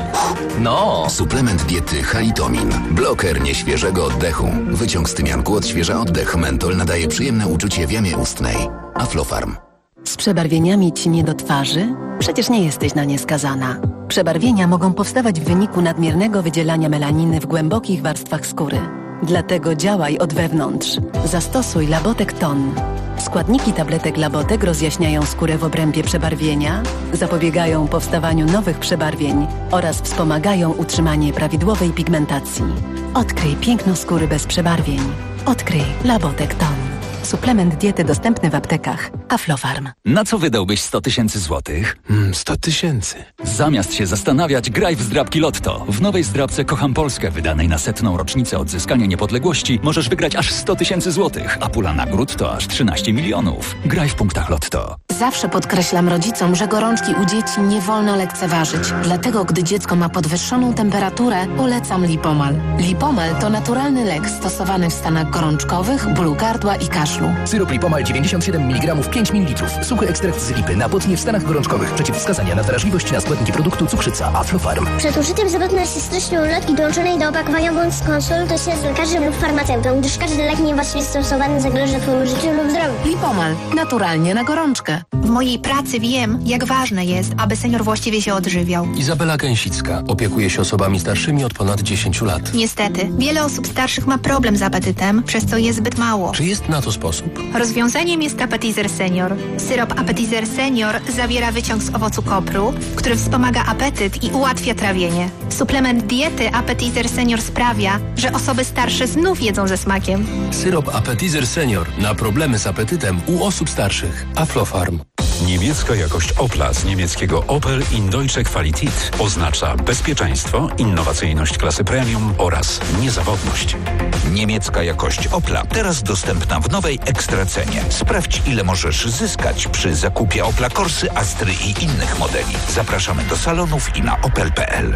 No. Suplement diety Halitomin. Bloker nieświeżego oddechu. Wyciąg z tymianku odświeża oddech. Mentol nadaje przyjemne uczucie w jamie ustnej. Aflofarm. Z przebarwieniami ci nie do twarzy? Przecież nie jesteś na nie skazana. Przebarwienia mogą powstawać w wyniku nadmiernego wydzielania melaniny w głębokich warstwach skóry. Dlatego działaj od wewnątrz. Zastosuj Labotek Ton. Składniki tabletek Labotek rozjaśniają skórę w obrębie przebarwienia, zapobiegają powstawaniu nowych przebarwień oraz wspomagają utrzymanie prawidłowej pigmentacji. Odkryj piękno skóry bez przebarwień. Odkryj Labotek Ton. Suplement diety dostępny w aptekach. Aflofarm. Na co wydałbyś 100 000 złotych? 100 000. Zamiast się zastanawiać, graj w zdrabki Lotto. W nowej zdrabce Kocham Polskę, wydanej na 100. rocznicę odzyskania niepodległości, możesz wygrać aż 100 000 złotych, a pula nagród to aż 13 milionów. Graj w punktach Lotto. Zawsze podkreślam rodzicom, że gorączki u dzieci nie wolno lekceważyć. Dlatego, gdy dziecko ma podwyższoną temperaturę, polecam Lipomal. Lipomal to naturalny lek stosowany w stanach gorączkowych, bólu gardła i kaszlu. Syrop Lipomal 97 mg 5 ml. Suchy ekstrakt z lipy na potnie w stanach gorączkowych. Przeciwwskazania na wrażliwość na składniki produktu cukrzyca Aflofarm. Przed użyciem zwrotnej stośnej ulotki dołączonej do opakowania bądź skonsultuj się z lekarzem lub farmaceutą, gdyż każdy lek niewłaściwie stosowany zagroży twojemu życiu lub zdrowiu. Lipomal. Naturalnie na gorączkę. W mojej pracy wiem, jak ważne jest, aby senior właściwie się odżywiał. Izabela Gęsicka opiekuje się osobami starszymi od ponad 10 lat. Niestety, wiele osób starszych ma problem z apetytem, przez co je zbyt mało. Czy jest na to sposób? Rozwiązaniem jest Appetizer Senior. Syrop Appetizer Senior zawiera wyciąg z owocu kopru, który wspomaga apetyt i ułatwia trawienie. Suplement diety Appetizer Senior sprawia, że osoby starsze znów jedzą ze smakiem. Syrop Appetizer Senior na problemy z apetytem u osób starszych. Aflofarm. Niemiecka jakość Opla z niemieckiego Opel in Deutsche Qualität oznacza bezpieczeństwo, innowacyjność klasy premium oraz niezawodność. Niemiecka jakość Opla teraz dostępna w nowej ekstracenie. Sprawdź, ile możesz zyskać przy zakupie Opla Corsy, Astry i innych modeli. Zapraszamy do salonów i na opel.pl.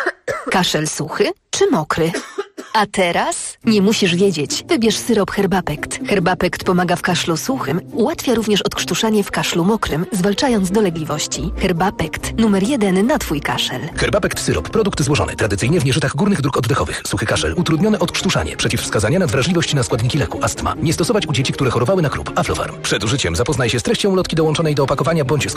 Kaszel suchy czy mokry? A teraz nie musisz wiedzieć. Wybierz syrop Herbapekt. Herbapekt pomaga w kaszlu suchym, ułatwia również odkrztuszanie w kaszlu mokrym, zwalczając dolegliwości. Herbapekt. Numer 1 na twój kaszel. Herbapekt syrop. Produkt złożony tradycyjnie w nieżytach górnych dróg oddechowych. Suchy kaszel. Utrudnione odkrztuszanie. Przeciwwskazania na wrażliwość na składniki leku. Astma. Nie stosować u dzieci, które chorowały na KRUP. Aflofarm. Przed użyciem zapoznaj się z treścią ulotki dołączonej do opakowania bądź